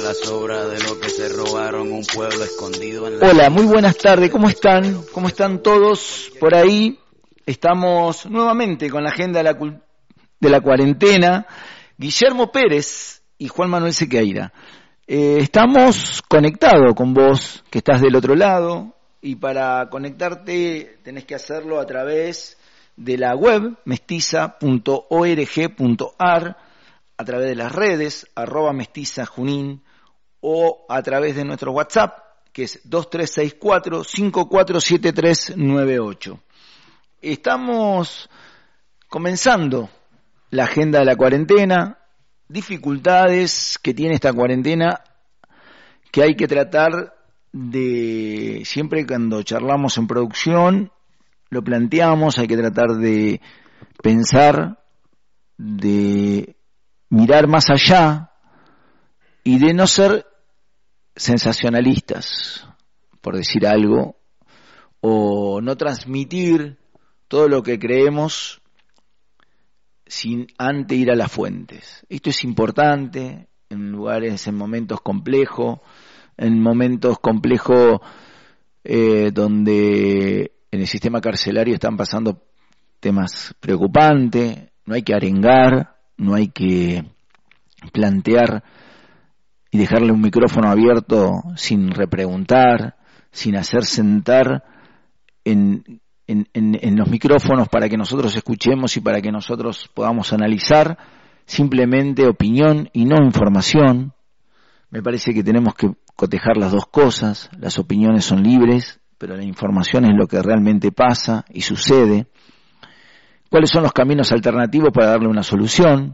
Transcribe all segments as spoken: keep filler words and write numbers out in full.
la sobra de lo que se robaron un pueblo escondido en la... Hola, muy buenas tardes, ¿cómo están? ¿Cómo están todos por ahí? Estamos nuevamente con la agenda de la, cult- de la cuarentena. Guillermo Pérez y Juan Manuel Sequeira. Eh, estamos conectados con vos, que estás del otro lado, y para conectarte tenés que hacerlo a través de la web mestiza punto org punto ar, a través de las redes, arroba mestiza junín, o a través de nuestro WhatsApp, que es dos tres seis cuatro, cinco cuatro siete tres nueve ocho. Estamos comenzando la agenda de la cuarentena, dificultades que tiene esta cuarentena, que hay que tratar de, siempre cuando charlamos en producción, lo planteamos, hay que tratar de pensar, de mirar más allá y de no ser sensacionalistas, por decir algo, o no transmitir todo lo que creemos sin antes ir a las fuentes. Esto es importante en lugares, en momentos complejos, en momentos complejos eh, donde en el sistema carcelario están pasando temas preocupantes. No hay que arengar, no hay que plantear y dejarle un micrófono abierto sin repreguntar, sin hacer sentar en, en, en, en los micrófonos para que nosotros escuchemos y para que nosotros podamos analizar simplemente opinión y no información. Me parece que tenemos que cotejar las dos cosas. Las opiniones son libres, pero la información es lo que realmente pasa y sucede. ¿Cuáles son los caminos alternativos para darle una solución?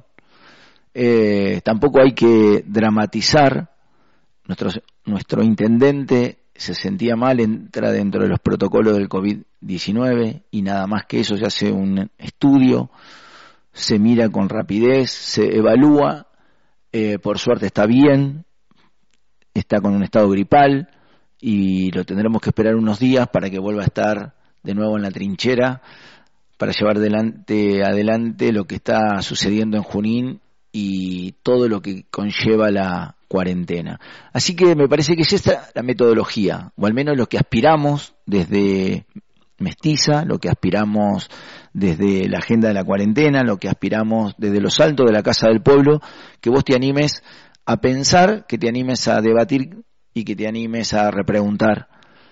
Eh, tampoco hay que dramatizar. Nuestro, nuestro intendente se sentía mal, entra dentro de los protocolos del covid diecinueve y nada más que eso, se hace un estudio, se mira con rapidez, se evalúa, eh, por suerte está bien, está con un estado gripal y lo tendremos que esperar unos días para que vuelva a estar de nuevo en la trinchera para llevar adelante, adelante lo que está sucediendo en Junín y todo lo que conlleva la cuarentena. Así que me parece que es esta la metodología, o al menos lo que aspiramos desde Mestiza, lo que aspiramos desde la agenda de la cuarentena, lo que aspiramos desde los altos de la Casa del Pueblo, que vos te animes a pensar, que te animes a debatir y que te animes a repreguntar.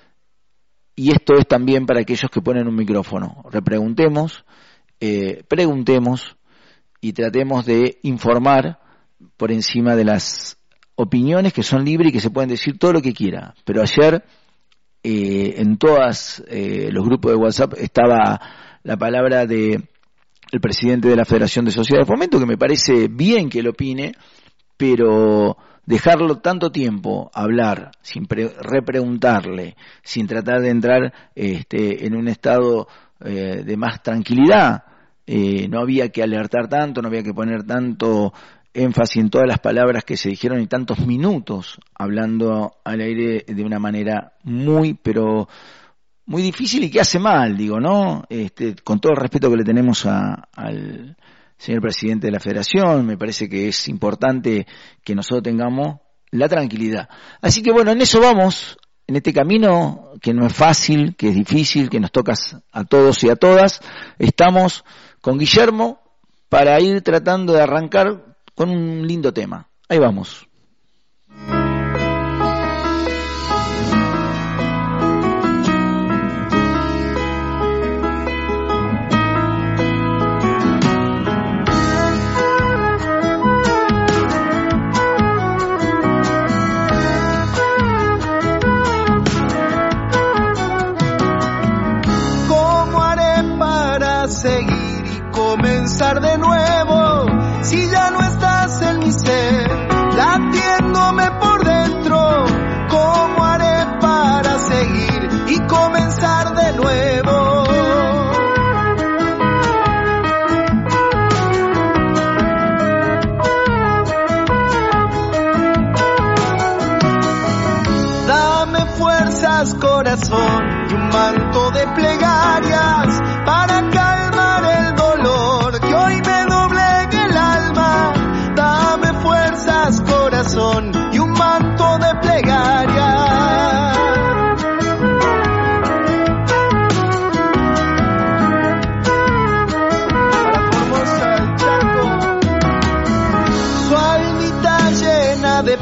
Y esto es también para aquellos que ponen un micrófono. Repreguntemos, eh, preguntemos y tratemos de informar por encima de las opiniones que son libres y que se pueden decir todo lo que quiera. Pero ayer eh, en todos eh, los grupos de WhatsApp estaba la palabra de el presidente de la Federación de Sociedades de Fomento, que me parece bien que lo opine, pero dejarlo tanto tiempo hablar sin pre- repreguntarle, sin tratar de entrar este, en un estado eh, de más tranquilidad, eh, no había que alertar tanto, no había que poner tanto énfasis en todas las palabras que se dijeron y tantos minutos hablando al aire de una manera muy, pero muy difícil y que hace mal, digo, ¿no? Este, con todo el respeto que le tenemos a, al señor presidente de la Federación, me parece que es importante que nosotros tengamos la tranquilidad. Así que bueno, en eso vamos, en este camino que no es fácil, que es difícil, que nos toca a todos y a todas. Estamos con Guillermo para ir tratando de arrancar con un lindo tema. Ahí vamos. Seguir y comenzar de nuevo, si ya no estás en mi ser, latiéndome por dentro. ¿Cómo haré para seguir y comenzar de nuevo? Dame fuerzas, corazón, y un manto de plegarias para calmar el dolor que hoy me doy.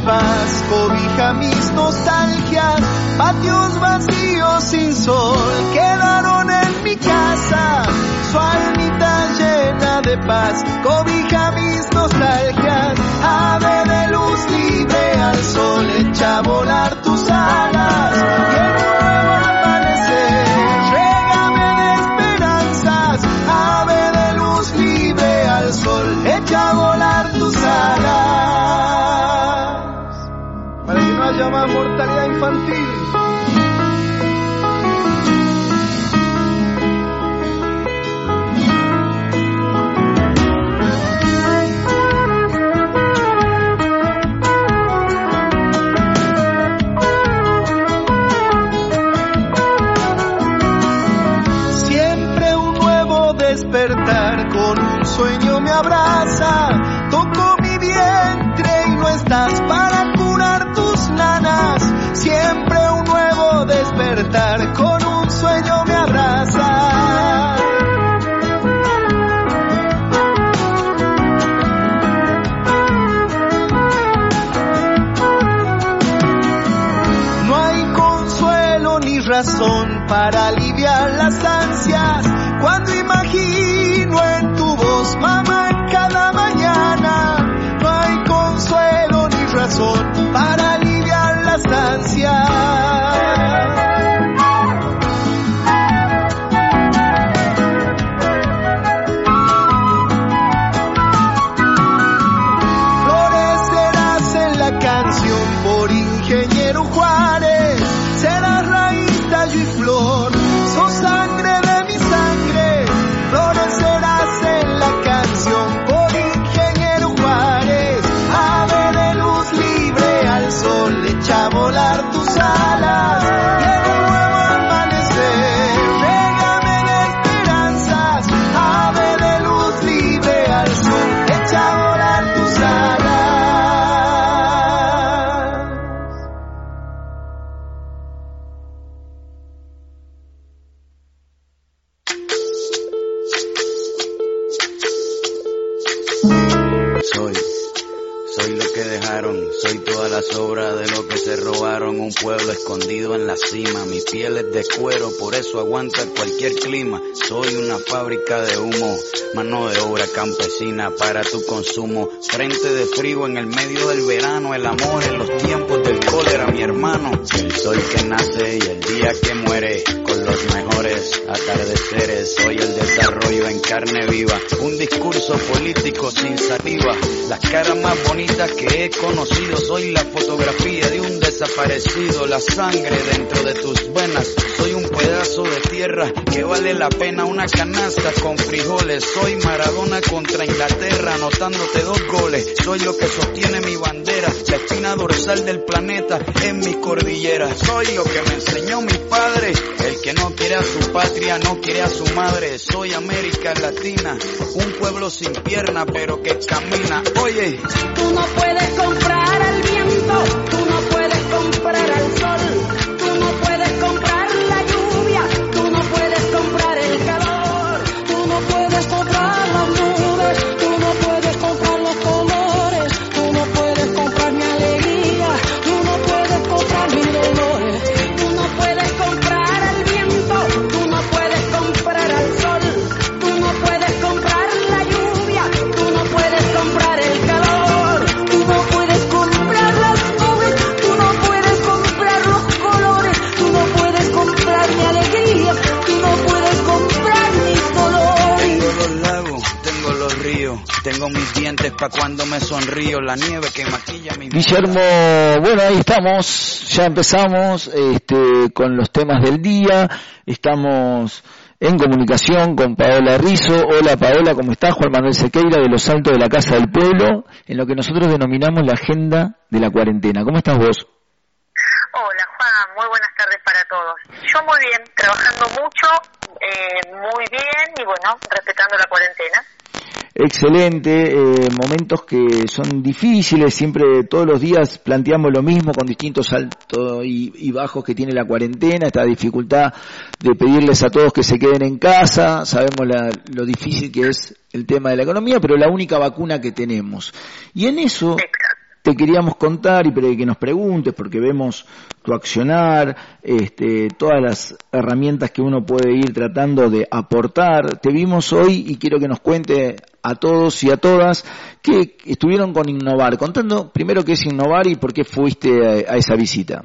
paz cobija mis nostalgias, patios vacíos sin sol quedaron en mi casa, su almita llena de paz cobija mis nostalgias, ave de luz libre al sol echa a volar tus alas, y en un nuevo amanecer régame de esperanzas, ave de luz libre al sol echa a volar tus alas, para que no haya más mortalidad infantil. Despertar con un sueño me abraza, toco mi vientre y no estás para curar tus nanas, siempre un nuevo despertar con un sueño me abraza. No hay consuelo ni razón para aliviar las ansias, cuando imagino en tu voz, mamá, cada mañana, no hay consuelo ni razón para aliviar las ansias. Florecerás en la canción por Ingeniero Juárez, serás raíz, tallo y flor, sos sangre de mi sangre, florecerás en la canción por Ingeniero Juárez, ave de luz libre al sol echa a volar tus alas, y en un nuevo amanecer régame de esperanzas, ave de luz libre al sol echa a volar tus alas. Soy, soy lo que dejaron, soy toda la sobra de lo que se robaron, un pueblo escondido en la cima, mi piel es de cuero, por eso aguanta cualquier clima, soy una fábrica de humo, mano de obra campesina para tu consumo, frente de frío en el medio del verano, el amor en los tiempos del cólera, mi hermano, el sol que nace y el día que muere, con los mejores atardeceres, soy el desarrollo en carne viva, un discurso político sin saliva, las caras más bonitas que he conocido, soy la fotografía de un desaparecido, la sangre dentro de tus venas, soy un pedazo de tierra que vale la pena una canasta con frijoles, soy Maradona contra Inglaterra anotándote dos goles, soy lo que sostiene mi bandera, la espina dorsal del planeta en mi cordillera, soy lo que me enseñó mi padre, el que no quiere a su patria no quiere a su madre, soy América Latina, un pueblo sin pierna pero que camina, oye. Tú no puedes comprar al viento, tú no puedes comprar al sol, tú no puedes comprar la lluvia, tú no puedes comprar el calor, tú no puedes comprar las nubes, tú no puedes comprar los colores, tú no puedes comprar mi alegría, tú no puedes comprar mis dolores, tú no puedes comprar al viento, tú no puedes comprar al sol, tú no puedes comprar la lluvia, tú no puedes comprar el calor, tú no puedes comprar las nubes, tú no puedes comprar los colores, tú no puedes comprar mi alegría, tú no puedes comprar mis dolores. Tengo los lagos, tengo los ríos, tengo mis dientes pa' cuando me sonrío, la nieve que maquilla mi... Guillermo, bueno, ahí estamos, ya empezamos este, con los temas del día, estamos en comunicación con Paola Rizzo. Hola Paola, ¿cómo estás? Juan Manuel Sequeira de Los Altos de la Casa del Pueblo, en lo que nosotros denominamos la agenda de la cuarentena. ¿Cómo estás vos? Hola Juan, muy buenas tardes para todos. Yo muy bien, trabajando mucho, eh, muy bien y bueno, respetando la cuarentena. Excelente, eh, momentos que son difíciles, siempre todos los días planteamos lo mismo con distintos altos y, y bajos que tiene la cuarentena, esta dificultad de pedirles a todos que se queden en casa, sabemos la, lo difícil que es el tema de la economía, pero la única vacuna que tenemos. Y en eso, te queríamos contar y que nos preguntes, porque vemos tu accionar, este, todas las herramientas que uno puede ir tratando de aportar. Te vimos hoy y quiero que nos cuente a todos y a todas que estuvieron con Innovar, contando primero qué es Innovar y por qué fuiste a, a esa visita.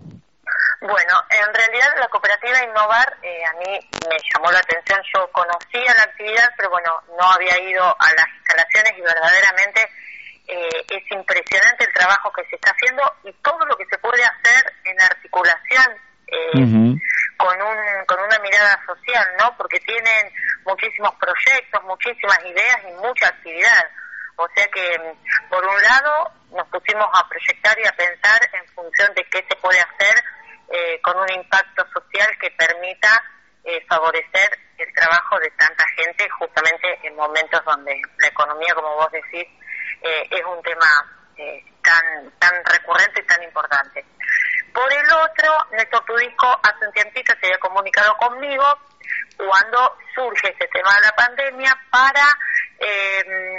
Bueno, en realidad la cooperativa Innovar eh, a mí me llamó la atención. Yo conocía la actividad, pero bueno, no había ido a las instalaciones y verdaderamente eh, es impresionante el trabajo que se está haciendo y todo lo que se puede hacer en articulación eh, uh-huh. con un con una mirada social, ¿no? Porque tienen muchísimos proyectos, muchísimas ideas y mucha actividad. O sea que, por un lado, nos pusimos a proyectar y a pensar en función de qué se puede hacer Eh, con un impacto social que permita eh, favorecer el trabajo de tanta gente justamente en momentos donde la economía, como vos decís, eh, es un tema eh, tan tan recurrente y tan importante. Por el otro, Néstor Tudisco hace un tiempito se había comunicado conmigo cuando surge este tema de la pandemia para eh,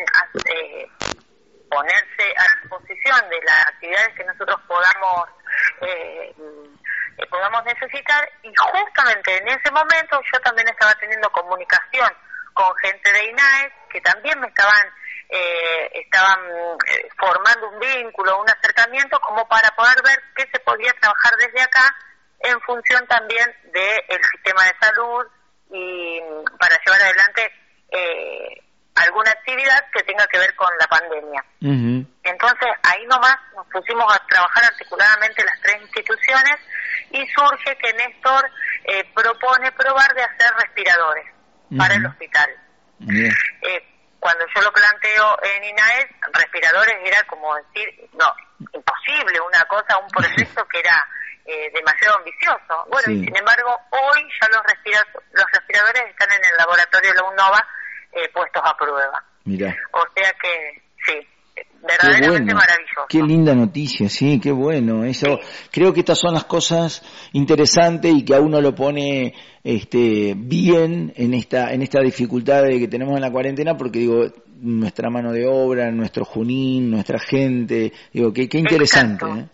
eh, ponerse a disposición de las actividades que nosotros podamos eh, eh, podamos necesitar, y justamente en ese momento yo también estaba teniendo comunicación con gente de INAES que también me estaban eh, estaban eh, formando un vínculo, un acercamiento como para poder ver qué se podía trabajar desde acá en función también del sistema de salud y para llevar adelante eh, alguna actividad que tenga que ver con la pandemia. Uh-huh. Entonces, ahí nomás nos pusimos a trabajar articuladamente las tres instituciones y surge que Néstor eh, propone probar de hacer respiradores uh-huh. para el hospital. Uh-huh. Eh, cuando yo lo planteo en INAES, respiradores era como decir, no, imposible, una cosa, un proyecto que era eh, demasiado ambicioso. Bueno, sí. Y sin embargo, hoy ya los, respira- los respiradores están en el laboratorio de la UNOVA Eh, puestos a prueba. Mirá. O sea que, sí, verdaderamente bueno. Maravilloso. Qué linda noticia, sí, qué bueno. Eso, sí. Creo que estas son las cosas interesantes y que a uno lo pone este, bien en esta en esta dificultad de que tenemos en la cuarentena, porque digo, nuestra mano de obra, nuestro Junín, nuestra gente, digo, qué, qué interesante. ¿eh?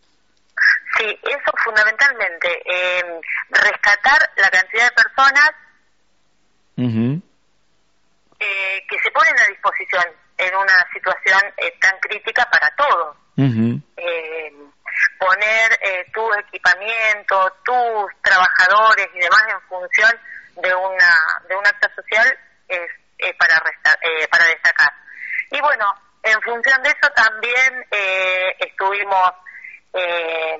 Sí, eso fundamentalmente, eh, rescatar la cantidad de personas uh-huh. Eh, que se ponen a disposición en una situación eh, tan crítica para todos. Uh-huh. Eh, poner eh, tu equipamiento, tus trabajadores y demás en función de una de un acto social es, es para resta, eh, para destacar. Y bueno, en función de eso también eh, estuvimos eh,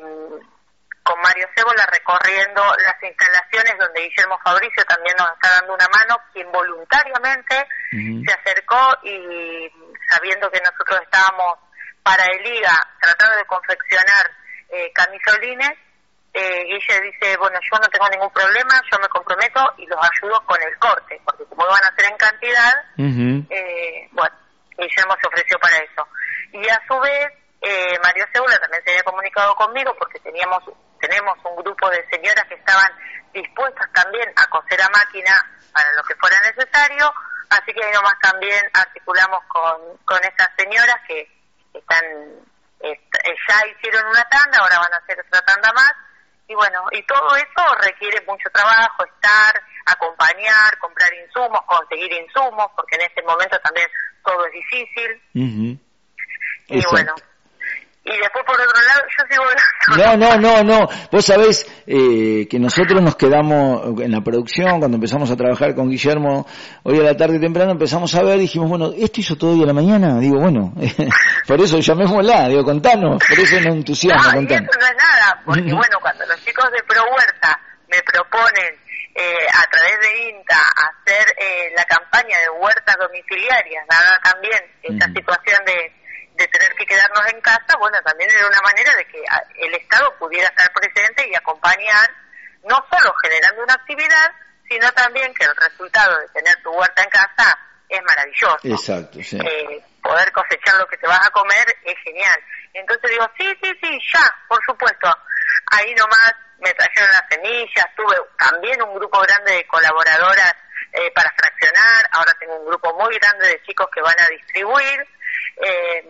con Mario Cébola recorriendo las instalaciones donde Guillermo Fabricio también nos está dando una mano, quien voluntariamente uh-huh. se acercó y sabiendo que nosotros estábamos para el I G A tratando de confeccionar eh, camisolines, eh, Guille dice, bueno, yo no tengo ningún problema, yo me comprometo y los ayudo con el corte, porque como van a hacer en cantidad, uh-huh. eh, bueno, Guillermo se ofreció para eso. Y a su vez, eh, Mario Cébola también se había comunicado conmigo porque teníamos tenemos un grupo de señoras que estaban dispuestas también a coser a máquina para lo que fuera necesario, así que ahí nomás también articulamos con, con esas señoras que están est- ya hicieron una tanda, ahora van a hacer otra tanda más, y bueno, y todo eso requiere mucho trabajo, estar, acompañar, comprar insumos, conseguir insumos, porque en este momento también todo es difícil, uh-huh. y Exacto. bueno, y después por otro lado yo sigo no no no no vos sabés eh, que nosotros nos quedamos en la producción cuando empezamos a trabajar con Guillermo hoy a la tarde temprano, empezamos a ver, dijimos, bueno, esto hizo todo hoy a la mañana, digo, bueno, por eso llamémosla, digo, contanos, por eso nos entusiasma, no, contanos. Y eso no es nada, porque bueno, cuando los chicos de Pro Huerta me proponen eh, a través de INTA hacer eh, la campaña de huertas domiciliarias, dada también esta uh-huh. situación de de tener que quedarnos en casa, bueno, también era una manera de que el Estado pudiera estar presente y acompañar, no solo generando una actividad, sino también que el resultado de tener tu huerta en casa es maravilloso. Exacto, sí. Eh, poder cosechar lo que te vas a comer es genial. Entonces digo, sí, sí, sí, ya, por supuesto. Ahí nomás me trajeron las semillas, tuve también un grupo grande de colaboradoras eh, para fraccionar, ahora tengo un grupo muy grande de chicos que van a distribuir, eh,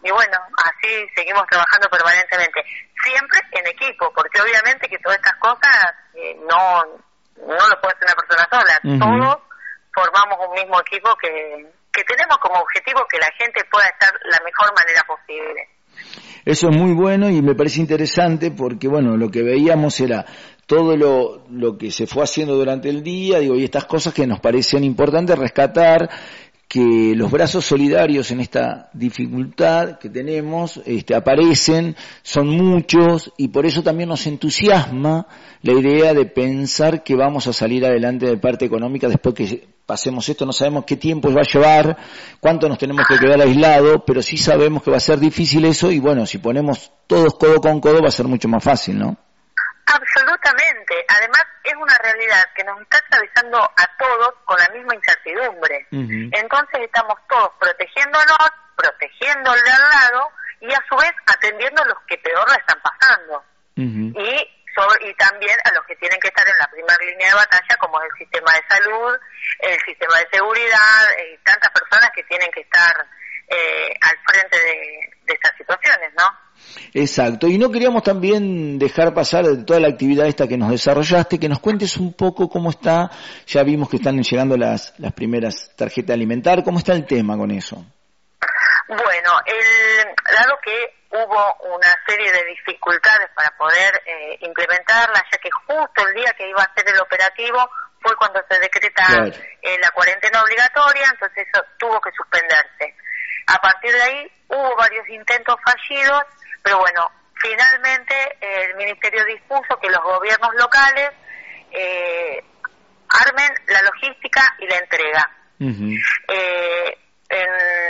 y bueno, así seguimos trabajando permanentemente, siempre en equipo, porque obviamente que todas estas cosas eh, no no lo puede hacer una persona sola, uh-huh. Todos formamos un mismo equipo que, que tenemos como objetivo que la gente pueda estar la mejor manera posible. Eso es muy bueno y me parece interesante porque, bueno, lo que veíamos era todo lo, lo que se fue haciendo durante el día, digo, y estas cosas que nos parecían importantes rescatar, que los brazos solidarios en esta dificultad que tenemos este, aparecen, son muchos, y por eso también nos entusiasma la idea de pensar que vamos a salir adelante de parte económica después que pasemos esto. No sabemos qué tiempo va a llevar, cuánto nos tenemos que quedar aislados, pero sí sabemos que va a ser difícil eso, y bueno, si ponemos todos codo con codo va a ser mucho más fácil, ¿no? Absolutamente. Además, es una realidad que nos está atravesando a todos con la misma incertidumbre. Uh-huh. Entonces estamos todos protegiéndonos, protegiéndole al lado y a su vez atendiendo a los que peor la están pasando. Uh-huh. Y, sobre, y también a los que tienen que estar en la primera línea de batalla, como es el sistema de salud, el sistema de seguridad, y tantas personas que tienen que estar eh, al frente de, de estas situaciones, ¿no? Exacto, y no queríamos también dejar pasar de toda la actividad esta que nos desarrollaste, que nos cuentes un poco cómo está, ya vimos que están llegando las, las primeras tarjetas alimentarias, ¿cómo está el tema con eso? Bueno, el, dado que hubo una serie de dificultades para poder eh, implementarla, ya que justo el día que iba a ser el operativo fue cuando se decreta claro. eh, la cuarentena obligatoria, entonces eso tuvo que suspenderse. A partir de ahí hubo varios intentos fallidos, pero bueno, finalmente eh, el Ministerio dispuso que los gobiernos locales eh, armen la logística y la entrega. Uh-huh. Eh, en,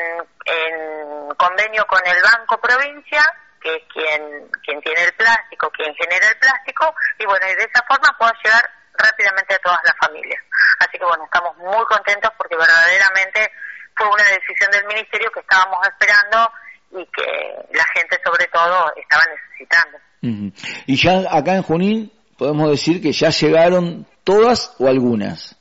en convenio con el Banco Provincia, que es quien, quien tiene el plástico, quien genera el plástico, y bueno, y de esa forma pueda llegar rápidamente a todas las familias. Así que bueno, estamos muy contentos porque verdaderamente fue una decisión del Ministerio que estábamos esperando y que la gente sobre todo estaba necesitando. Uh-huh. Y ya acá en Junín podemos decir que ya llegaron todas o algunas.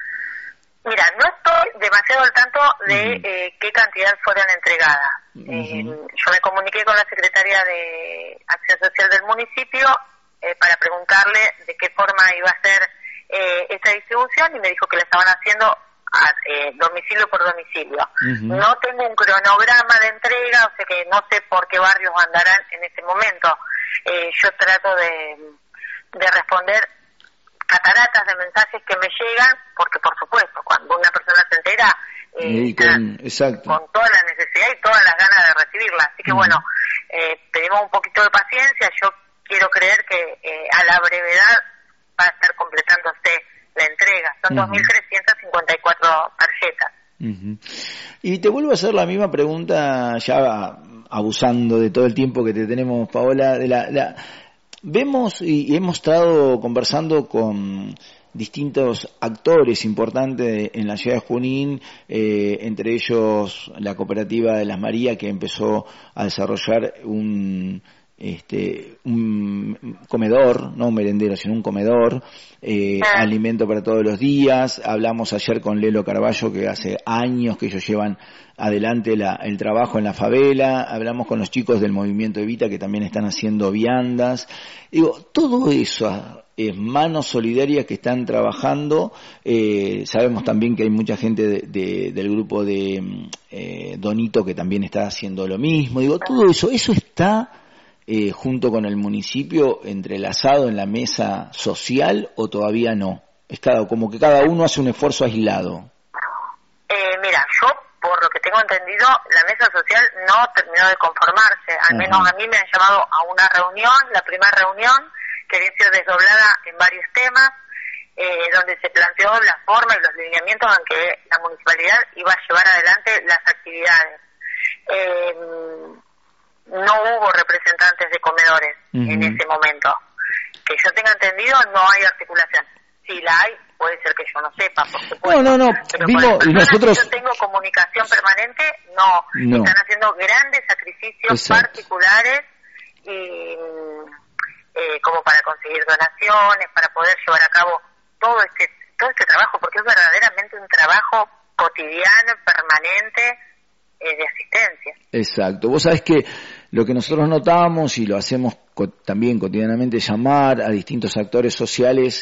Mira, no estoy demasiado al tanto de uh-huh. eh, qué cantidad fueron entregadas. Uh-huh. Eh, yo me comuniqué con la secretaria de Acción Social del municipio eh, para preguntarle de qué forma iba a ser eh, esta distribución y me dijo que la estaban haciendo a, eh, domicilio por domicilio. Uh-huh. No tengo un cronograma de entrega, o sea que no sé por qué barrios andarán en este momento. Eh, yo trato de, de responder cataratas de mensajes que me llegan, porque por supuesto, cuando una persona se entera, eh, con, exacto. con toda la necesidad y todas las ganas de recibirla. Así que uh-huh. bueno, eh, pedimos un poquito de paciencia. Yo quiero creer que eh, a la brevedad va a estar completándose la entrega. Son uh-huh. dos mil trescientas cincuenta y cuatro tarjetas. Uh-huh. Y te vuelvo a hacer la misma pregunta, ya abusando de todo el tiempo que te tenemos, Paola, de la... la vemos y hemos estado conversando con distintos actores importantes en la ciudad de Junín, eh, entre ellos la cooperativa de Las Marías, que empezó a desarrollar un este un comedor, no un merendero, sino un comedor, eh, ah. alimento para todos los días. Hablamos ayer con Lelo Carballo, que hace años que ellos llevan adelante la, el trabajo en la favela. Hablamos con los chicos del Movimiento Evita, que también están haciendo viandas. Digo, todo eso es manos solidarias que están trabajando. Eh, sabemos también que hay mucha gente de, de, del grupo de eh, Donito que también está haciendo lo mismo. Digo, todo eso, eso está eh, junto con el municipio entrelazado en la mesa social, o todavía no. Es cada, como que cada uno hace un esfuerzo aislado. Eh, mira, yo por lo que tengo entendido, la mesa social no terminó de conformarse. Al uh-huh. menos a mí me han llamado a una reunión, la primera reunión, que había sido desdoblada en varios temas, eh, donde se planteó la forma y los lineamientos en que la municipalidad iba a llevar adelante las actividades. Eh, no hubo representantes de comedores uh-huh. en ese momento. Que yo tenga entendido, no hay articulación. Si la hay, puede ser que yo no sepa, por supuesto. No, no, no. Pero Vimos, con las nosotros... que yo tengo comunicación permanente, no. no. Están haciendo grandes sacrificios Exacto. particulares y eh, como para conseguir donaciones, para poder llevar a cabo todo este todo este trabajo, porque es verdaderamente un trabajo cotidiano, permanente, eh, de asistencia. Exacto. Vos sabés que lo que nosotros notamos y lo hacemos co- también cotidianamente, llamar a distintos actores sociales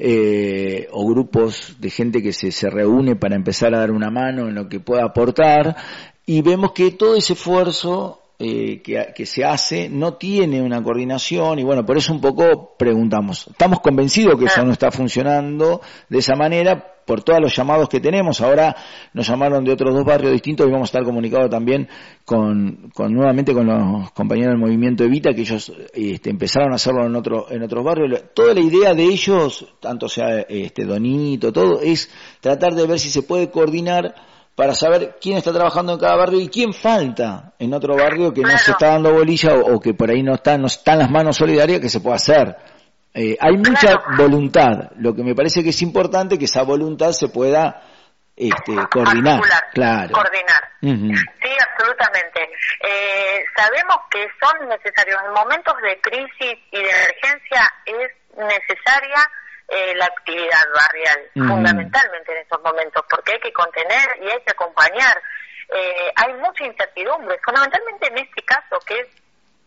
eh, o grupos de gente que se, se reúne para empezar a dar una mano en lo que pueda aportar, y vemos que todo ese esfuerzo eh, que, que se hace no tiene una coordinación, y bueno, por eso un poco preguntamos. Estamos convencidos que eso no está funcionando de esa manera, por todos los llamados que tenemos. Ahora nos llamaron de otros dos barrios distintos y vamos a estar comunicados también con, con nuevamente con los compañeros del movimiento Evita, que ellos este, empezaron a hacerlo en otro, en otros barrios. Toda la idea de ellos, tanto sea este Donito, todo, es tratar de ver si se puede coordinar para saber quién está trabajando en cada barrio y quién falta en otro barrio que no Claro. se está dando bolilla o, o que por ahí no están, no están las manos solidarias que se puede hacer. Eh, hay mucha Claro. voluntad. Lo que me parece que es importante que esa voluntad se pueda este, coordinar. Articular, Claro. coordinar. Ujú. Sí, absolutamente. Eh, sabemos que son necesarios en momentos de crisis y de emergencia, es necesaria eh, la actividad barrial, Mm. fundamentalmente en estos momentos, porque hay que contener y hay que acompañar. Eh, hay mucha incertidumbre, fundamentalmente en este caso, que es,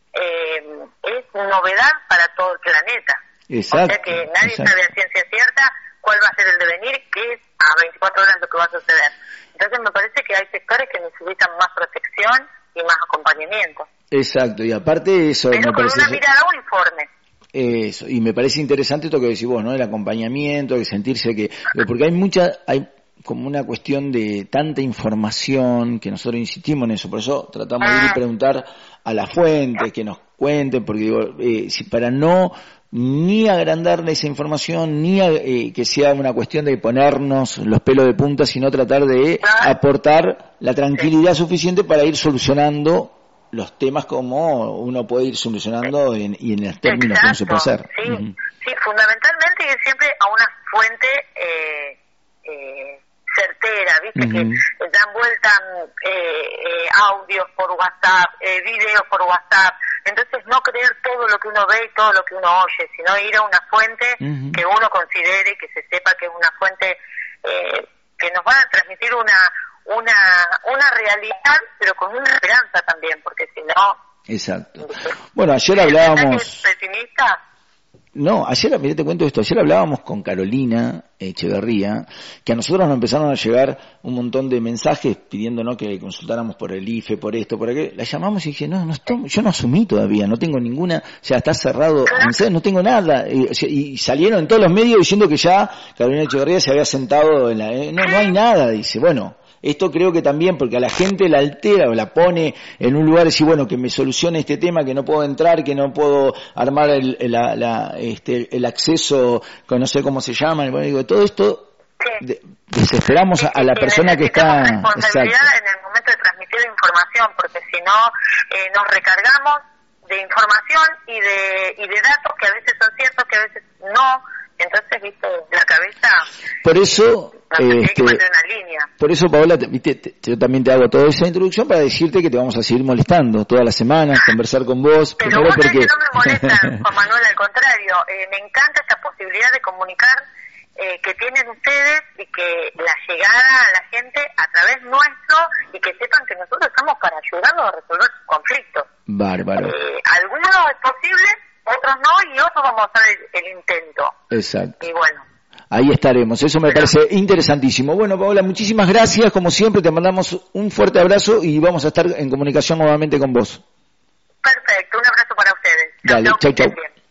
eh, es novedad para todo el planeta. Exacto, O sea que nadie exacto. sabe a ciencia cierta cuál va a ser el devenir, qué es a veinticuatro horas lo que va a suceder. Entonces me parece que hay sectores que necesitan más protección y más acompañamiento. Exacto, y aparte de eso, Pero me con parece una mirada uniforme. eso, y me parece interesante esto que decís vos, ¿no? El acompañamiento, el sentirse que, porque hay mucha, hay como una cuestión de tanta información que nosotros insistimos en eso, por eso tratamos de ir y preguntar a las fuentes que nos cuenten, porque digo, eh, si para no ni agrandarle esa información, ni a, eh, que sea una cuestión de ponernos los pelos de punta, sino tratar de Claro. aportar la tranquilidad suficiente para ir solucionando los temas como uno puede ir solucionando en, y en los términos que no se puede hacer. Sí, Ujú. sí, fundamentalmente ir siempre a una fuente eh, eh, certera, viste Ujú. que dan vuelta eh, eh, audios por WhatsApp, eh, videos por WhatsApp, entonces no creer todo lo que uno ve y todo lo que uno oye, sino ir a una fuente Ujú. que uno considere, que se sepa que es una fuente eh, que nos va a transmitir una una una realidad, pero con una esperanza también, porque si no... Exacto. Bueno, ayer ¿el mensaje es hablábamos... pesimista? No, ayer, mirá, te cuento esto, ayer hablábamos con Carolina Echeverría, que a nosotros nos empezaron a llegar un montón de mensajes pidiéndonos que consultáramos por el I F E, por esto, por aquello. La llamamos y dije, no, no estoy, yo no asumí todavía, no tengo ninguna, o sea, está cerrado, en serio, no tengo nada. Y, o sea, y salieron en todos los medios diciendo que ya Carolina Echeverría se había sentado en la... eh, no, no hay nada, dice, bueno... Esto creo que también, porque a la gente la altera o la pone en un lugar y dice, bueno, que me solucione este tema, que no puedo entrar, que no puedo armar el, el, la, la, este, el acceso, que no sé cómo se llama. Bueno, digo, todo esto Sí. de- desesperamos a, a la Sí, persona que está... necesitamos responsabilidad Exacto. en el momento de transmitir información, porque si no eh, nos recargamos de información y de y de datos que a veces son ciertos, que a veces no. Entonces, viste, la cabeza... Por eso... no sé, hay este, que mantener una línea. Por eso, Paola, te- viste, te- yo también te hago toda esa introducción para decirte que te vamos a seguir molestando todas las semanas, conversar con vos. Pero primero vos sabés porque... que no me molestan, Juan Manuel, al contrario. Eh, me encanta esta posibilidad de comunicar eh, que tienen ustedes y que la llegada a la gente a través nuestro y que sepan que nosotros estamos para ayudarlos a resolver sus conflictos. Bárbaro. Eh, algunos es posible, otros no, y otros vamos a hacer el, el intento. Exacto. Y bueno, Ahí estaremos, eso me parece interesantísimo. Bueno, Paola, muchísimas gracias, como siempre, te mandamos un fuerte abrazo y vamos a estar en comunicación nuevamente con vos. perfecto, un abrazo para ustedes. Dale, que chau, estén chau. bien.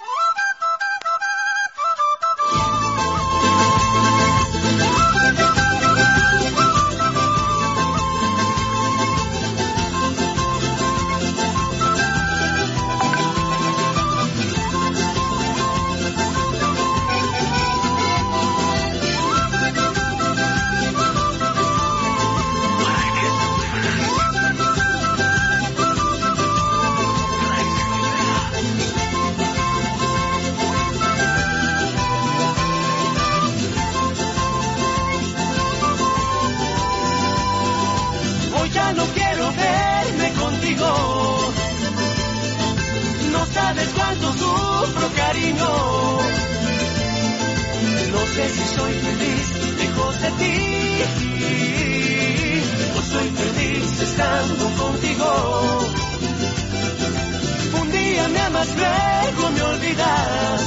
Hoy ya no quiero verme contigo. No sabes cuánto sufro, cariño. No sé si soy feliz lejos de ti. O soy feliz amas, luego me olvidas.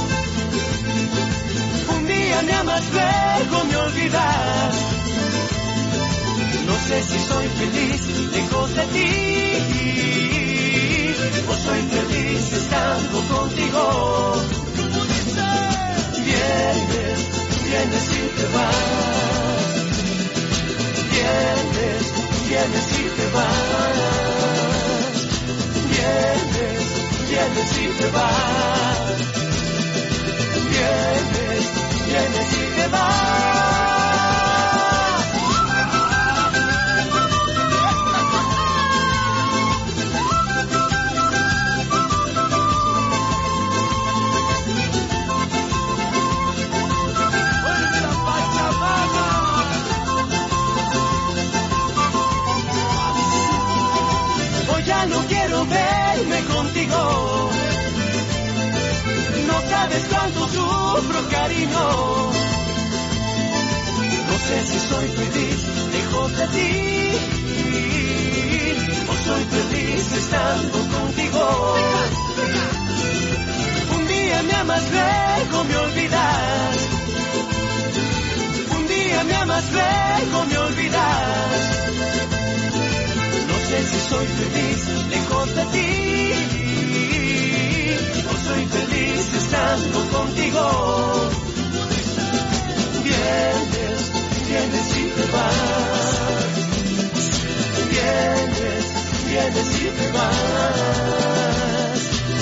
Un día me amas, luego me olvidas. No sé si soy feliz lejos de ti, o soy feliz estando contigo. Vienes, vienes y te vas. Vienes, vienes y te vas. Vienes, vienes y te vas. Vienes, vienes y te vas. No quiero verme contigo. No sabes cuánto sufro, cariño. No sé si soy feliz lejos de ti, o soy feliz estando contigo. Un día me amas, luego me olvidas. Un día me amas, luego me olvidas. No sé si soy feliz lejos de ti, o soy feliz estando contigo. Vienes, vienes y te vas. Vienes, vienes y te vas.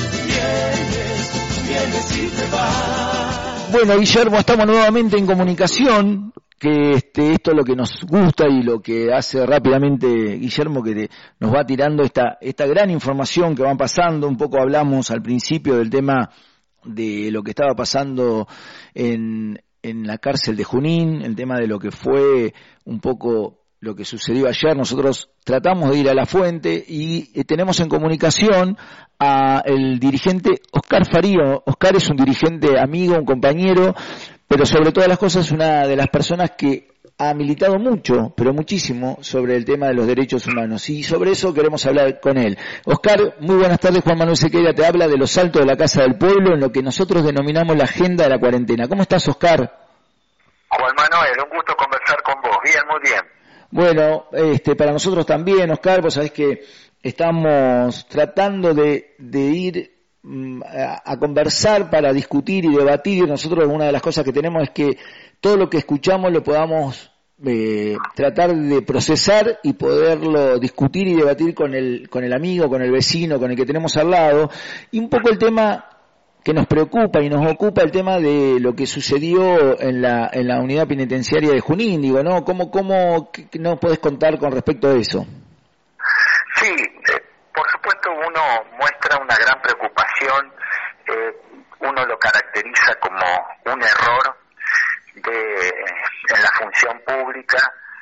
Vienes, vienes y te vas. Bueno, Guillermo, estamos nuevamente en comunicación. Que este, esto es lo que nos gusta y lo que hace rápidamente Guillermo, que te, nos va tirando esta, esta gran información que van pasando. Un poco hablamos al principio del tema de lo que estaba pasando en, en la cárcel de Junín, el tema de lo que fue un poco lo que sucedió ayer. Nosotros tratamos de ir a la fuente y eh, tenemos en comunicación a el dirigente Oscar Farío. Oscar es un dirigente amigo, un compañero, pero sobre todas las cosas una de las personas que ha militado mucho, pero muchísimo, sobre el tema de los derechos humanos. Y sobre eso queremos hablar con él. Oscar, muy buenas tardes. Juan Manuel Sequeira te habla de los saltos de la Casa del Pueblo en lo que nosotros denominamos la agenda de la cuarentena. ¿Cómo estás, Oscar? Juan Manuel, un gusto conversar con vos. Bien, muy bien. Bueno, este, para nosotros también, Oscar, vos sabés que estamos tratando de, de ir A, a conversar para discutir y debatir. Nosotros una de las cosas que tenemos es que todo lo que escuchamos lo podamos eh, tratar de procesar y poderlo discutir y debatir con el con el amigo, con el vecino, con el que tenemos al lado. Y un poco el tema que nos preocupa y nos ocupa, el tema de lo que sucedió en la en la unidad penitenciaria de Junín. Digo, ¿no? ¿Cómo, cómo qué nos podés contar con respecto a eso? Sí, eh, por supuesto uno muestra una gran preocupación, eh, uno lo caracteriza como un error de en la función pública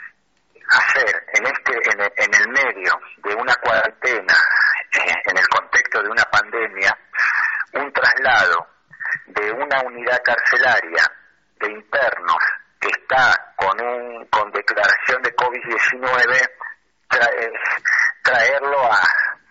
hacer en este en el, en el medio de una cuarentena, eh, en el contexto de una pandemia, un traslado de una unidad carcelaria de internos que está con un con declaración de COVID diecinueve, tra, eh, traerlo a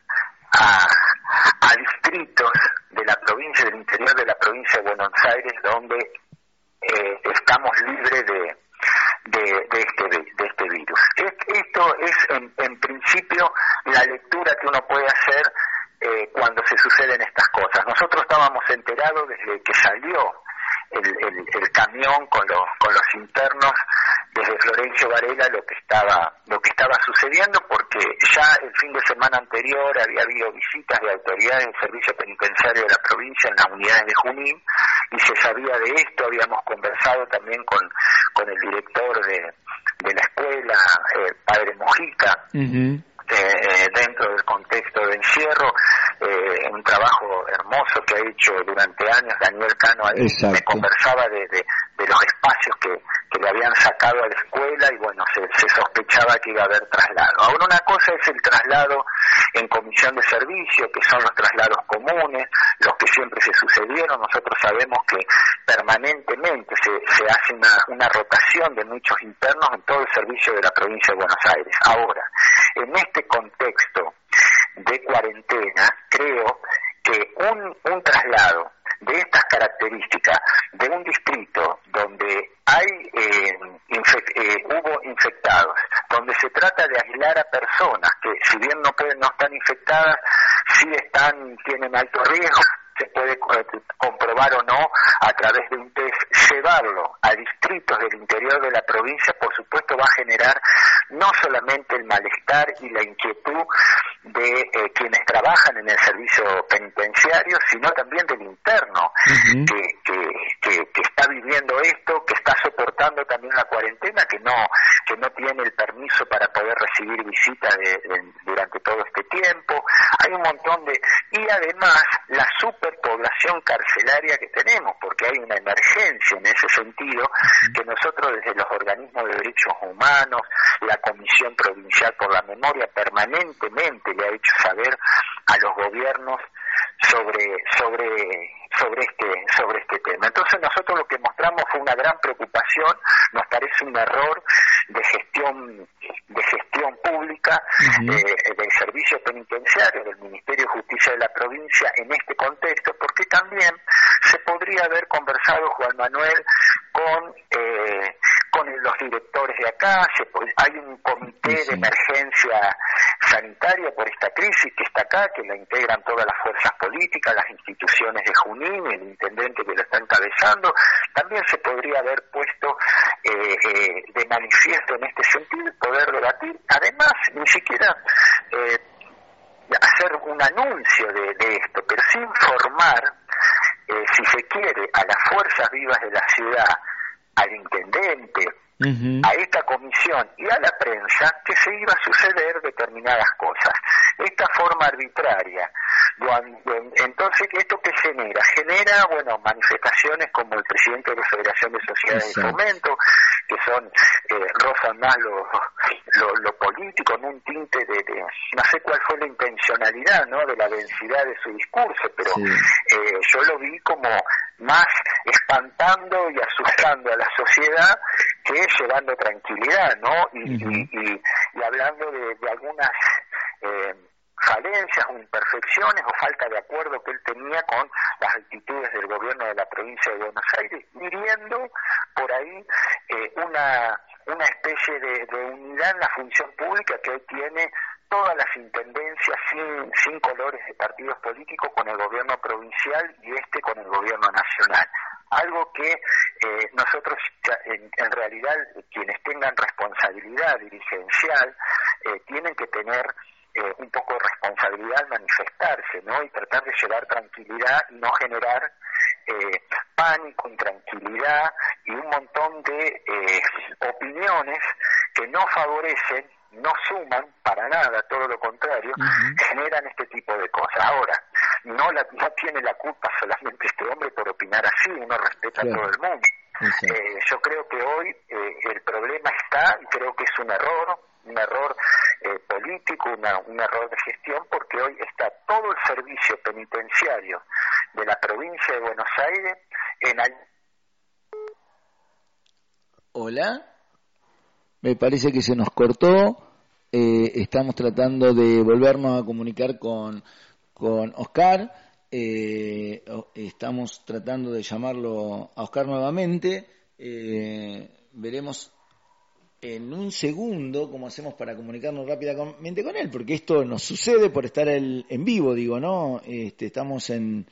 A, a distritos de la provincia, del interior de la provincia de Buenos Aires, donde eh, estamos libres de, de, de, este, de este virus. Esto es en, en principio la lectura que uno puede hacer eh, cuando se suceden estas cosas. Nosotros estábamos enterados desde que salió el, el, el camión con los, con los internos desde Florencio Varela lo que estaba lo que estaba sucediendo, porque ya el fin de semana anterior había habido visitas de autoridades del servicio penitenciario de la provincia en las unidades de Junín y se sabía de esto. Habíamos conversado también con con el director de, de la escuela, el padre Mojica, uh-huh. eh, dentro del contexto de encierro, eh, un trabajo hermoso que ha hecho durante años Daniel Cano. Ahí me conversaba de, de, de los espacios que, que le habían sacado a la escuela y bueno, se, se sospechaba que iba a haber traslado. Ahora una cosa es el traslado en comisión de servicio, que son los traslados comunes, los que siempre se sucedieron. Nosotros sabemos que permanentemente se, se hace una, una rotación de muchos internos en todo el servicio de la provincia de Buenos Aires. Ahora, en este contexto de cuarentena, creo que que un, un traslado de estas características de un distrito donde hay eh, infec- eh, hubo infectados, donde se trata de aislar a personas que si bien no pueden, no están infectadas, sí están, tienen alto riesgo, se puede comprobar o no a través de un test, llevarlo a distritos del interior de la provincia, por supuesto va a generar no solamente el malestar y la inquietud de eh, quienes trabajan en el servicio penitenciario, sino también del interno uh-huh. que, que, que, que está viviendo esto, que está soportando también la cuarentena, que no que no tiene el permiso para poder recibir visitas de, de, durante todo este tiempo. Hay un montón de... Y además la superpoblación carcelaria que tenemos, porque hay una emergencia en ese sentido, uh-huh. que nosotros desde los organismos de derechos humanos, la Comisión Provincial por la Memoria, permanentemente le ha hecho saber a los gobiernos sobre sobre sobre este sobre este tema. Entonces nosotros lo que mostramos fue una gran preocupación, nos parece un error de gestión de gestión pública uh-huh. eh, del servicio penitenciario del Ministerio de Justicia de la provincia en este contexto, porque también se podría haber conversado, Juan Manuel, con eh, con los directores de acá. Se, hay un comité sí. de emergencia sanitaria por esta crisis que está acá, que la integran todas las fuerzas políticas, las instituciones de Junín, el intendente que lo está encabezando. También se podría haber puesto eh, eh, de manifiesto en este sentido y poder debatir. Además, ni siquiera eh, hacer un anuncio de, de esto, pero sí informar, eh, si se quiere, a las fuerzas vivas de la ciudad, al intendente, uh-huh. a esta comisión y a la prensa, que se iba a suceder determinadas cosas. Esta forma arbitraria, entonces, ¿esto qué genera? Genera, bueno, manifestaciones como el presidente de la Federación de Sociedades de Fomento, que son, eh, rozan más lo, lo, lo político, en un tinte de, de, no sé cuál fue la intencionalidad, ¿no?, de la densidad de su discurso, pero sí. eh, yo lo vi como más espantando y asustando a la sociedad que llevando tranquilidad, ¿no? Y, uh-huh. y, y, y hablando de, de algunas eh, falencias o imperfecciones o falta de acuerdo que él tenía con las actitudes del gobierno de la provincia de Buenos Aires, hiriendo por ahí eh, una una especie de, de unidad en la función pública que hoy tiene todas las intendencias sin, sin colores de partidos políticos con el gobierno provincial y este con el gobierno nacional. Algo que eh, nosotros, en, en realidad, quienes tengan responsabilidad dirigencial, eh, tienen que tener eh, un poco de responsabilidad al manifestarse, ¿no? Y tratar de llevar tranquilidad y no generar eh, pánico, intranquilidad y un montón de eh, opiniones que no favorecen, no suman para nada, todo lo contrario, uh-huh. generan este tipo de cosas. Ahora, no, la, no tiene la culpa solamente este hombre por opinar así, uno respeta claro. a todo el mundo. Uh-huh. Eh, yo creo que hoy eh, el problema está, y creo que es un error, un error eh, político, una, un error de gestión, porque hoy está todo el servicio penitenciario de la provincia de Buenos Aires en... Hola. Me parece que se nos cortó, eh, estamos tratando de volvernos a comunicar con, con Oscar, eh, estamos tratando de llamarlo a Oscar nuevamente, eh, veremos en un segundo cómo hacemos para comunicarnos rápidamente con él, porque esto nos sucede por estar el, en vivo, digo, ¿no? Este, estamos en...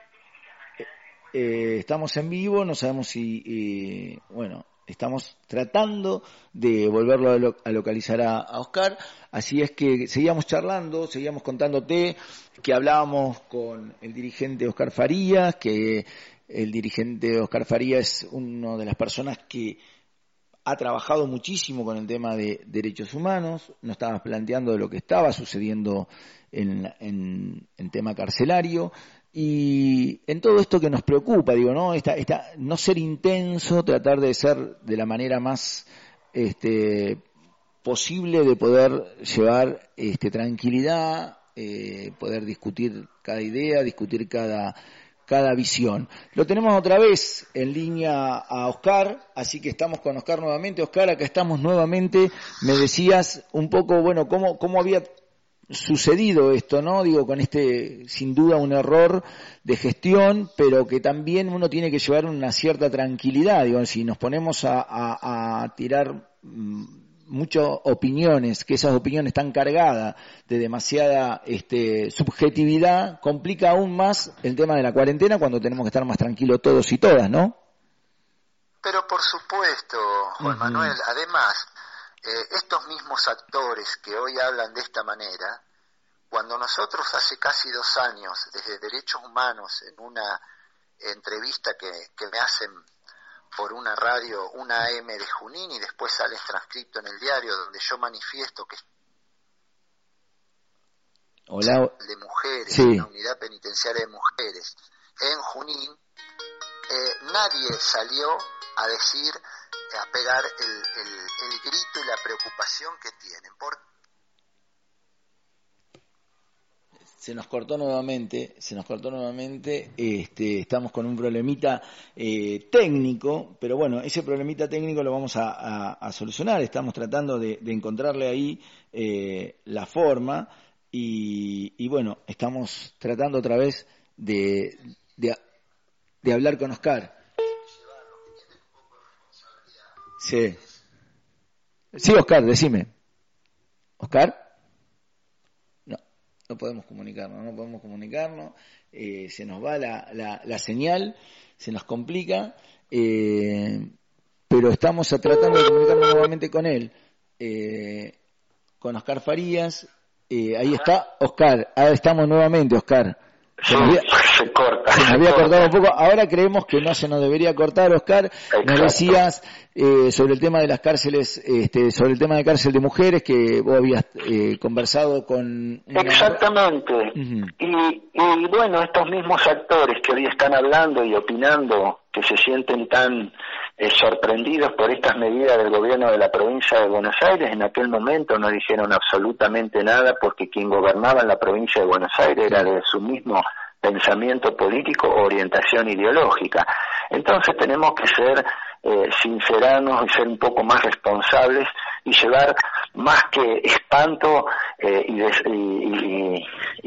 Eh, estamos en vivo, no sabemos si, eh, bueno... Estamos tratando de volverlo a, lo, a localizar a, a Oscar, así es que seguíamos charlando, seguíamos contándote que hablábamos con el dirigente Oscar Farías, que el dirigente Oscar Farías es una de las personas que ha trabajado muchísimo con el tema de derechos humanos, nos estabas planteando de lo que estaba sucediendo en, en, en tema carcelario. Y en todo esto que nos preocupa, digo, ¿no? Esta, esta, no ser intenso, tratar de ser de la manera más este, posible de poder llevar este, tranquilidad, eh, poder discutir cada idea, discutir cada, cada visión. Lo tenemos otra vez en línea a Oscar, así que estamos con Oscar nuevamente. Oscar, acá estamos nuevamente. Me decías un poco, bueno, cómo, cómo había sucedido esto, ¿no? Digo, con este, sin duda, un error de gestión, pero que también uno tiene que llevar una cierta tranquilidad. Digo, si nos ponemos a, a, a tirar mmm, muchas opiniones, que esas opiniones están cargadas de demasiada este, subjetividad, complica aún más el tema de la cuarentena cuando tenemos que estar más tranquilos todos y todas, ¿no? Pero por supuesto, Juan uh-huh. Manuel, además, Eh, estos mismos actores que hoy hablan de esta manera, cuando nosotros hace casi dos años, desde Derechos Humanos, en una entrevista que, que me hacen por una radio, una A M de Junín, y después sale transcripto en el diario, donde yo manifiesto que Hola. de mujeres, sí. una unidad penitenciaria de mujeres en Junín, eh, nadie salió a decir, a pegar el, el, el grito y la preocupación que tienen. Por... Se nos cortó nuevamente, se nos cortó nuevamente, este, estamos con un problemita eh, técnico, pero bueno, ese problemita técnico lo vamos a, a, a solucionar, estamos tratando de, de encontrarle ahí eh, la forma y, y bueno, estamos tratando otra vez de, de, de hablar con Oscar. Sí. Sí, Oscar, decime. ¿Oscar? No, no podemos comunicarnos, no podemos comunicarnos. Eh, se nos va la, la, la señal, se nos complica, eh, pero estamos tratando de comunicarnos nuevamente con él, eh, con Oscar Farías. Eh, ahí está, Oscar, ahora estamos nuevamente, Oscar. Se, sí, había, se corta. Se nos había corta. cortado un poco. Ahora creemos que no se nos debería cortar, Oscar. Exacto. Nos decías eh, sobre el tema de las cárceles, este, sobre el tema de cárcel de mujeres, que vos habías eh, conversado con... Una... Exactamente. Uh-huh. Y, y bueno, estos mismos actores que hoy están hablando y opinando, que se sienten tan eh, sorprendidos por estas medidas del gobierno de la provincia de Buenos Aires, en aquel momento no dijeron absolutamente nada, porque quien gobernaba en la provincia de Buenos Aires era de su mismo pensamiento político o orientación ideológica. Entonces tenemos que ser eh, sinceranos y ser un poco más responsables y llevar más que espanto eh, y, des, y, y,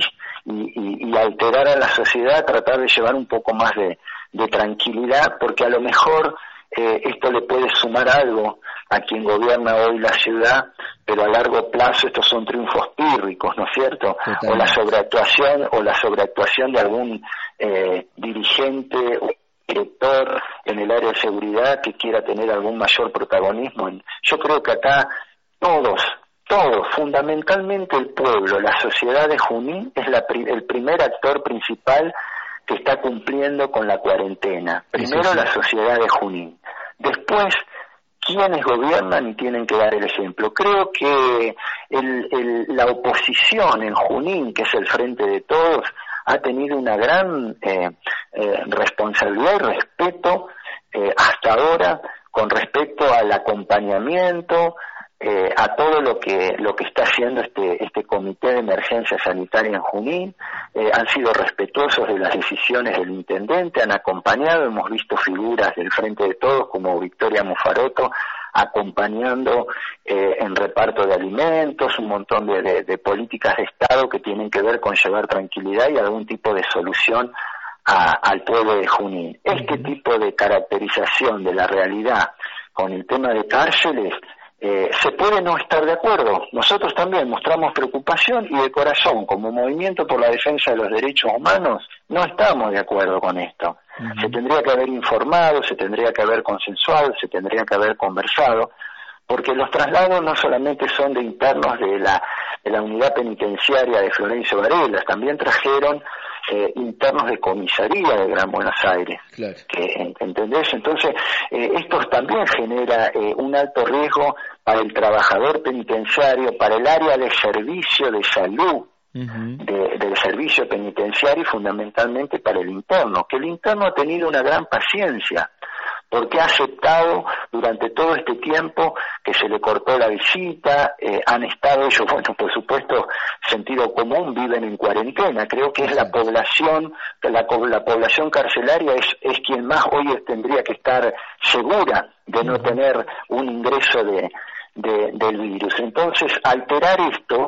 y, y, y alterar a la sociedad, tratar de llevar un poco más de, de tranquilidad, porque a lo mejor eh, esto le puede sumar algo a quien gobierna hoy la ciudad, pero a largo plazo estos son triunfos pírricos, ¿no es cierto? Totalmente. O la sobreactuación o la sobreactuación de algún eh, dirigente o director en el área de seguridad que quiera tener algún mayor protagonismo. Yo creo que acá todos, todos, fundamentalmente el pueblo, la sociedad de Junín es la, el primer actor principal que está cumpliendo con la cuarentena. Primero sí, sí. La sociedad de Junín. Después, quienes gobiernan y tienen que dar el ejemplo. Creo que el, el, la oposición en Junín, que es el Frente de Todos, ha tenido una gran eh, eh, responsabilidad y respeto eh, hasta ahora con respecto al acompañamiento, eh, a todo lo que lo que está haciendo este este comité de emergencia sanitaria en Junín. Eh, han sido respetuosos de las decisiones del intendente, han acompañado, hemos visto figuras del Frente de Todos como Victoria Mufaroto acompañando eh, en reparto de alimentos, un montón de, de, de políticas de Estado que tienen que ver con llevar tranquilidad y algún tipo de solución a, al pueblo de Junín. Este tipo de caracterización de la realidad con el tema de cárceles, Eh, se puede no estar de acuerdo. Nosotros también mostramos preocupación y de corazón, como movimiento por la defensa de los derechos humanos, no estamos de acuerdo con esto. Uh-huh. Se tendría que haber informado, se tendría que haber consensuado, se tendría que haber conversado, porque los traslados no solamente son de internos de la, de la unidad penitenciaria de Florencio Varela, también trajeron eh, internos de comisaría de Gran Buenos Aires. Claro. Que, ¿entendés? Entonces, eh, esto también genera eh, un alto riesgo para el trabajador penitenciario, para el área de servicio de salud, uh-huh. de, del servicio penitenciario y fundamentalmente para el interno, que el interno ha tenido una gran paciencia, porque ha aceptado durante todo este tiempo que se le cortó la visita, eh, han estado ellos, bueno, por supuesto, sentido común, viven en cuarentena. Creo que es la población, la, la población carcelaria es, es quien más hoy tendría que estar segura de no tener un ingreso de, de del virus. Entonces, alterar esto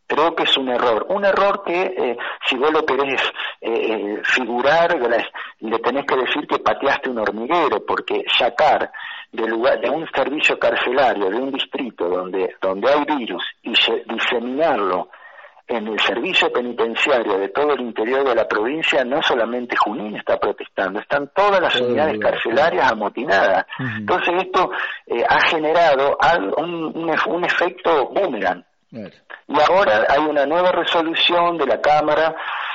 Creo que es un error, un error que eh, si vos lo querés eh, figurar, le tenés que decir que pateaste un hormiguero, porque sacar de lugar de un servicio carcelario, de un distrito donde donde hay virus, y se, diseminarlo en el servicio penitenciario de todo el interior de la provincia, no solamente Junín está protestando, están todas las unidades carcelarias amotinadas. Uh-huh. Entonces esto eh, ha generado un, un, un efecto boomerang. Uh-huh. Y ahora hay una nueva resolución de la Cámara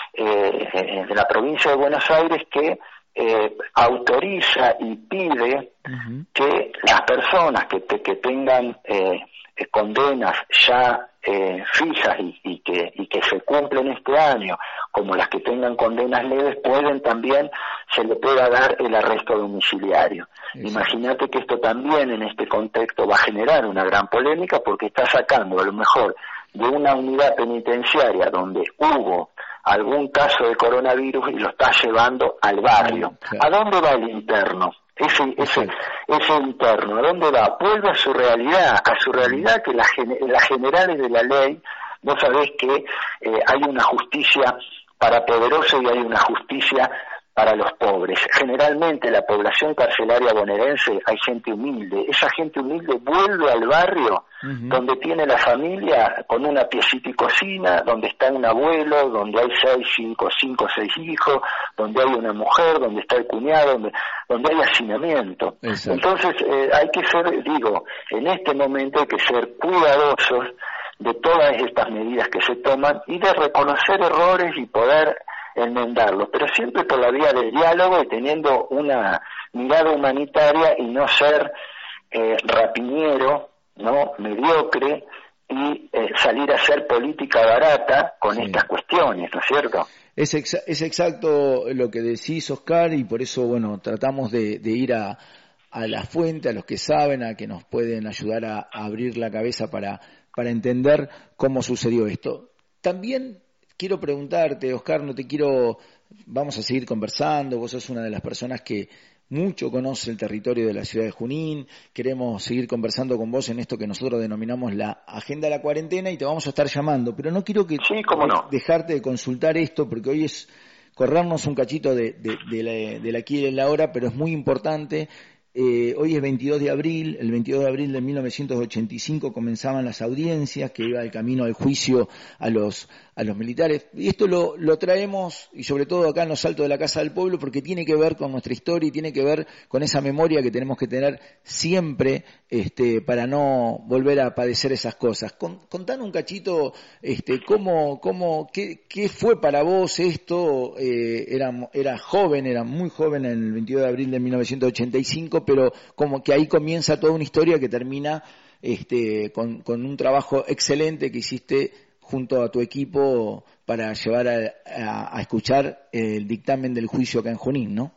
eh, de la provincia de Buenos Aires que eh, autoriza y pide uh-huh. que las personas que, te, que tengan eh, condenas ya eh, fijas y, y que y que se cumplen este año, como las que tengan condenas leves, pueden también, se le pueda dar el arresto domiciliario. Imagínate que esto también en este contexto va a generar una gran polémica, porque está sacando a lo mejor de una unidad penitenciaria donde hubo algún caso de coronavirus y lo está llevando al barrio. ¿A dónde va el interno? Ese, ese, ese interno, ¿a dónde va? Vuelve a su realidad, a su realidad que las, las generales de la ley, vos sabés que eh, hay una justicia para poderosos y hay una justicia para los pobres. Generalmente la población carcelaria bonaerense hay gente humilde. Esa gente humilde vuelve al barrio uh-huh. donde tiene la familia con una piecita y cocina, donde está un abuelo, donde hay seis, cinco, cinco, seis hijos, donde hay una mujer, donde está el cuñado, donde, donde hay hacinamiento. Exacto. Entonces eh, hay que ser, digo, en este momento hay que ser cuidadosos de todas estas medidas que se toman y de reconocer errores y poder enmendarlos, pero siempre por la vía del diálogo y teniendo una mirada humanitaria y no ser eh, rapiñero, no mediocre y eh, salir a hacer política barata con sí. estas cuestiones, ¿no es cierto? Es, exa- es exacto lo que decís, Oscar, y por eso, bueno, tratamos de, de ir a, a la fuente, a los que saben, a que nos pueden ayudar a, a abrir la cabeza para, para entender cómo sucedió esto. También quiero preguntarte, Oscar, no te quiero, vamos a seguir conversando, vos sos una de las personas que mucho conoce el territorio de la ciudad de Junín, queremos seguir conversando con vos en esto que nosotros denominamos la agenda de la cuarentena y te vamos a estar llamando, pero no quiero que sí, cómo no. dejarte de consultar esto, porque hoy es corrernos un cachito de, de, de, la, de la aquí y de la hora, pero es muy importante. Eh, hoy es veintidós de abril, el veintidós de abril de mil novecientos ochenta y cinco comenzaban las audiencias que iba el camino al juicio a los a los militares, y esto lo, lo traemos, y sobre todo acá en los Altos de la Casa del Pueblo, porque tiene que ver con nuestra historia y tiene que ver con esa memoria que tenemos que tener siempre este, para no volver a padecer esas cosas. Con, contanos un cachito este, cómo, cómo, qué, qué fue para vos esto, eh, era, era joven, era muy joven en el veintidós de abril de mil novecientos ochenta y cinco, pero como que ahí comienza toda una historia que termina este, con, con un trabajo excelente que hiciste junto a tu equipo para llevar a, a, a escuchar el dictamen del juicio acá en Junín, ¿no?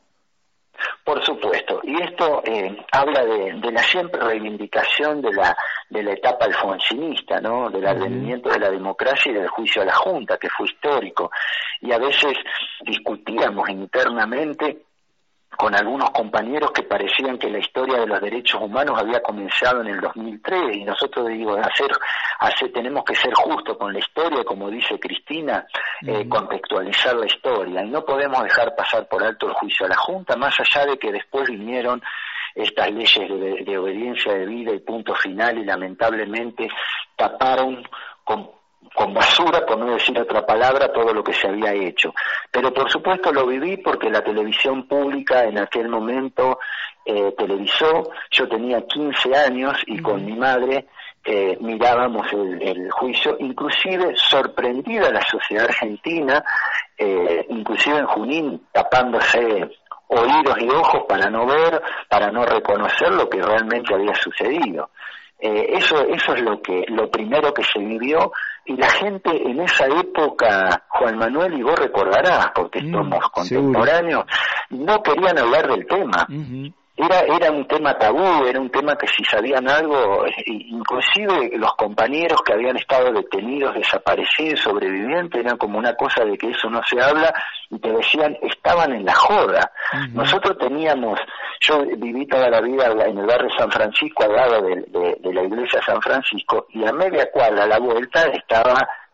Por supuesto, y esto eh, habla de, de la siempre reivindicación de la de la etapa alfonsinista, ¿no? Del advenimiento de la democracia y del juicio a la Junta, que fue histórico, y a veces discutíamos internamente con algunos compañeros que parecían que la historia de los derechos humanos había comenzado en el dos mil tres, y nosotros digo, hacer, hacer, tenemos que ser justos con la historia, como dice Cristina, eh, uh-huh. contextualizar la historia, y no podemos dejar pasar por alto el juicio a la Junta, más allá de que después vinieron estas leyes de, de obediencia de vida y punto final, y lamentablemente taparon con con basura, por no decir otra palabra, todo lo que se había hecho. Pero por supuesto lo viví porque la televisión pública en aquel momento eh, televisó, yo tenía quince años y uh-huh. con mi madre eh, mirábamos el, el juicio, inclusive sorprendida la sociedad argentina, eh, inclusive en Junín tapándose oídos y ojos para no ver, para no reconocer lo que realmente había sucedido. Eh, eso eso es lo que lo primero que se vivió, y la gente en esa época, Juan Manuel, y vos recordarás porque mm, somos contemporáneos, seguro. No querían hablar del tema. Uh-huh. Era era un tema tabú, era un tema que si sabían algo, inclusive los compañeros que habían estado detenidos, desaparecidos, sobrevivientes, eran como una cosa de que eso no se habla, y te decían, estaban en la joda. Uh-huh. Nosotros teníamos, yo viví toda la vida en el barrio San Francisco, al lado de, de, de la iglesia San Francisco, y a media cuadra a la vuelta estaba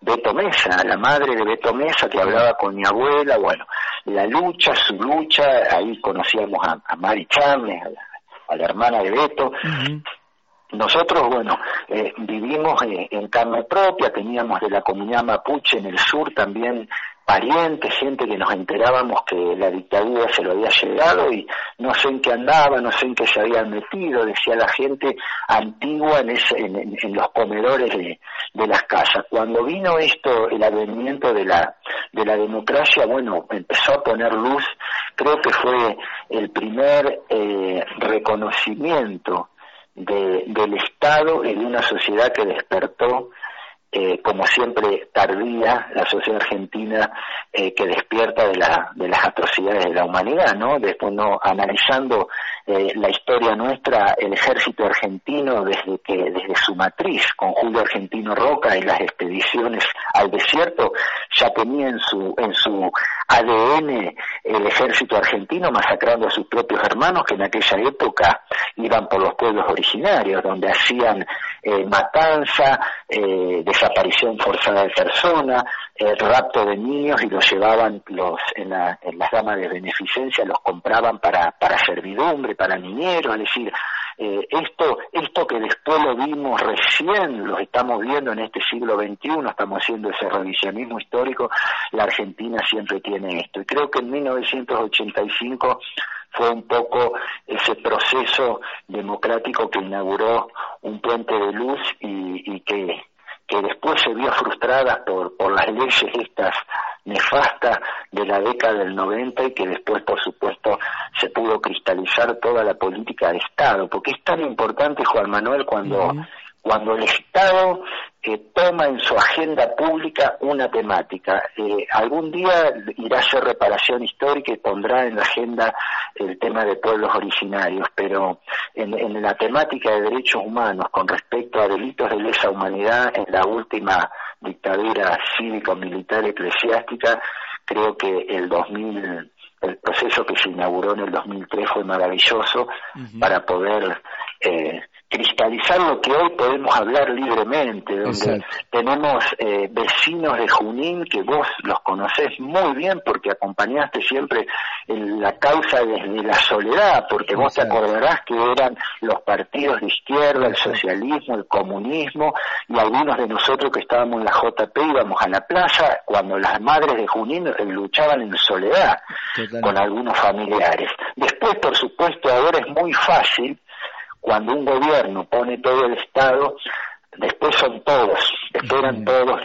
Beto Mesa, la madre de Beto Mesa, que hablaba con mi abuela. Bueno, la lucha, su lucha, ahí conocíamos a, a Mari Chávez, a la, a la hermana de Beto. Uh-huh. Nosotros, bueno, eh, vivimos eh, en carne propia, teníamos de la comunidad mapuche en el sur también parientes, gente que nos enterábamos que la dictadura se lo había llegado y no sé en qué andaba, no sé en qué se habían metido, decía la gente antigua en, ese, en, en, en los comedores de, de las casas. Cuando vino esto, el advenimiento de la, de la democracia, bueno, empezó a poner luz, creo que fue el primer eh, reconocimiento de, del Estado en una sociedad que despertó, eh, como siempre tardía, la sociedad argentina eh, que despierta de, la, de las atrocidades de la humanidad, ¿no? Después, no, analizando eh, la historia nuestra, el ejército argentino desde que desde su matriz, con Julio Argentino Roca y las expediciones al desierto, ya tenía en su en su A D N el ejército argentino masacrando a sus propios hermanos, que en aquella época iban por los pueblos originarios, donde hacían eh, matanza, eh, desaparición forzada de personas, eh, rapto de niños y los llevaban los en, la, en las damas de beneficencia, los compraban para para servidumbre, para niñeros, es decir, eh, esto esto que después lo vimos recién, lo estamos viendo en este siglo veintiuno, estamos haciendo ese revisionismo histórico, la Argentina siempre tiene esto. Y creo que en mil novecientos ochenta y cinco fue un poco ese proceso democrático que inauguró un puente de luz y, y que, que después se vio frustrada por, por las leyes estas nefastas de la década del noventa y que después, por supuesto, se pudo cristalizar toda la política de Estado, porque es tan importante, Juan Manuel, cuando, uh-huh. cuando el Estado eh, toma en su agenda pública una temática. Eh, algún día irá a hacer reparación histórica y pondrá en la agenda el tema de pueblos originarios, pero en, en la temática de derechos humanos con respecto a delitos de lesa humanidad en la última dictadura cívico-militar eclesiástica, creo que el dos mil, el proceso que se inauguró en el dos mil tres fue maravilloso uh-huh. para poder eh, cristalizar lo que hoy podemos hablar libremente, donde Exacto. tenemos eh, vecinos de Junín que vos los conocés muy bien porque acompañaste siempre en la causa desde la soledad, porque Exacto. vos te acordarás que eran los partidos de izquierda, el socialismo, el comunismo, y algunos de nosotros que estábamos en la J P íbamos a la plaza cuando las madres de Junín luchaban en soledad Totalmente. Con algunos familiares. Después, por supuesto, ahora es muy fácil cuando un gobierno pone todo el Estado, después son todos, después eran todos,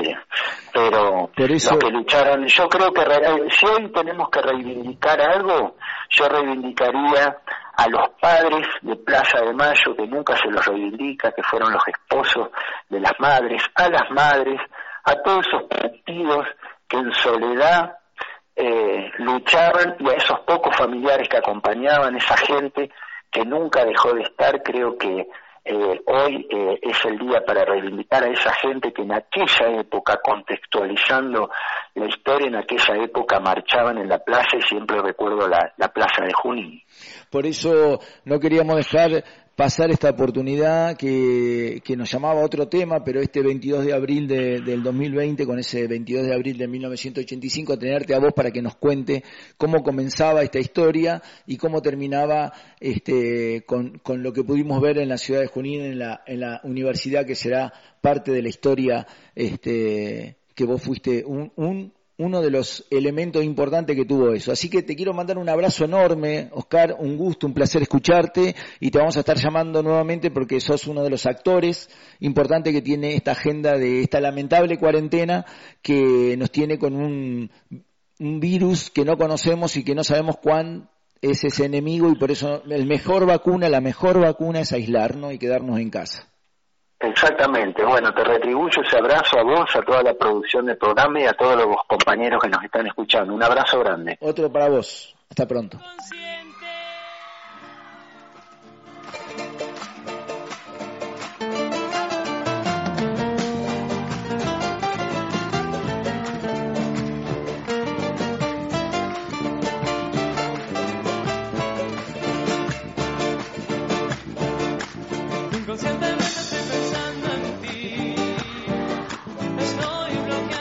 pero eso... los que lucharon, yo creo que si hoy tenemos que reivindicar algo, yo reivindicaría a los padres de Plaza de Mayo, que nunca se los reivindica, que fueron los esposos de las madres, a las madres, a todos esos partidos que en soledad eh, luchaban, y a esos pocos familiares que acompañaban, esa gente que nunca dejó de estar. Creo que eh, hoy eh, es el día para reivindicar a esa gente que en aquella época, contextualizando la historia, en aquella época marchaban en la plaza, y siempre recuerdo la, la plaza de Junín. Por eso no queríamos dejar pasar esta oportunidad que, que nos llamaba a otro tema, pero este veintidós de abril de, del dos mil veinte, con ese veintidós de abril de mil novecientos ochenta y cinco, tenerte a vos para que nos cuente cómo comenzaba esta historia y cómo terminaba este con, con lo que pudimos ver en la ciudad de Junín, en la, en la universidad, que será parte de la historia este que vos fuiste un, un uno de los elementos importantes que tuvo eso. Así que te quiero mandar un abrazo enorme, Oscar, un gusto, un placer escucharte, y te vamos a estar llamando nuevamente porque sos uno de los actores importantes que tiene esta agenda de esta lamentable cuarentena que nos tiene con un, un virus que no conocemos y que no sabemos cuán es ese enemigo, y por eso el mejor vacuna, la mejor vacuna es aislarnos y quedarnos en casa. Exactamente, bueno, te retribuyo ese abrazo a vos, a toda la producción del programa y a todos los compañeros que nos están escuchando. Un abrazo grande. Otro para vos. Hasta pronto. Inconscientemente estoy pensando en ti, estoy bloqueado.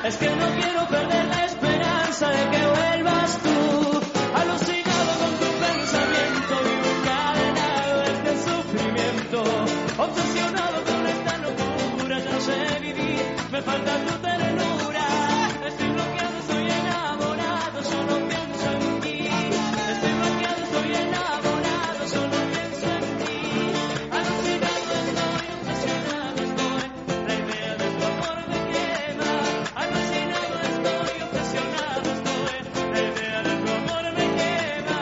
Es que no quiero perder la esperanza de que vuelvas tú, alucinado con tu pensamiento y encadenado a este sufrimiento, obsesionado con esta locura, ya sé vivir, me falta tu ternura, estoy bloqueado, estoy enamorado, solo pienso en ti, estoy bloqueado, estoy enamorado, solo pienso en ti, alucinado estoy, obsesionado estoy, la idea de tu amor me quema, alucinado estoy, obsesionado estoy, la idea de tu amor me quema,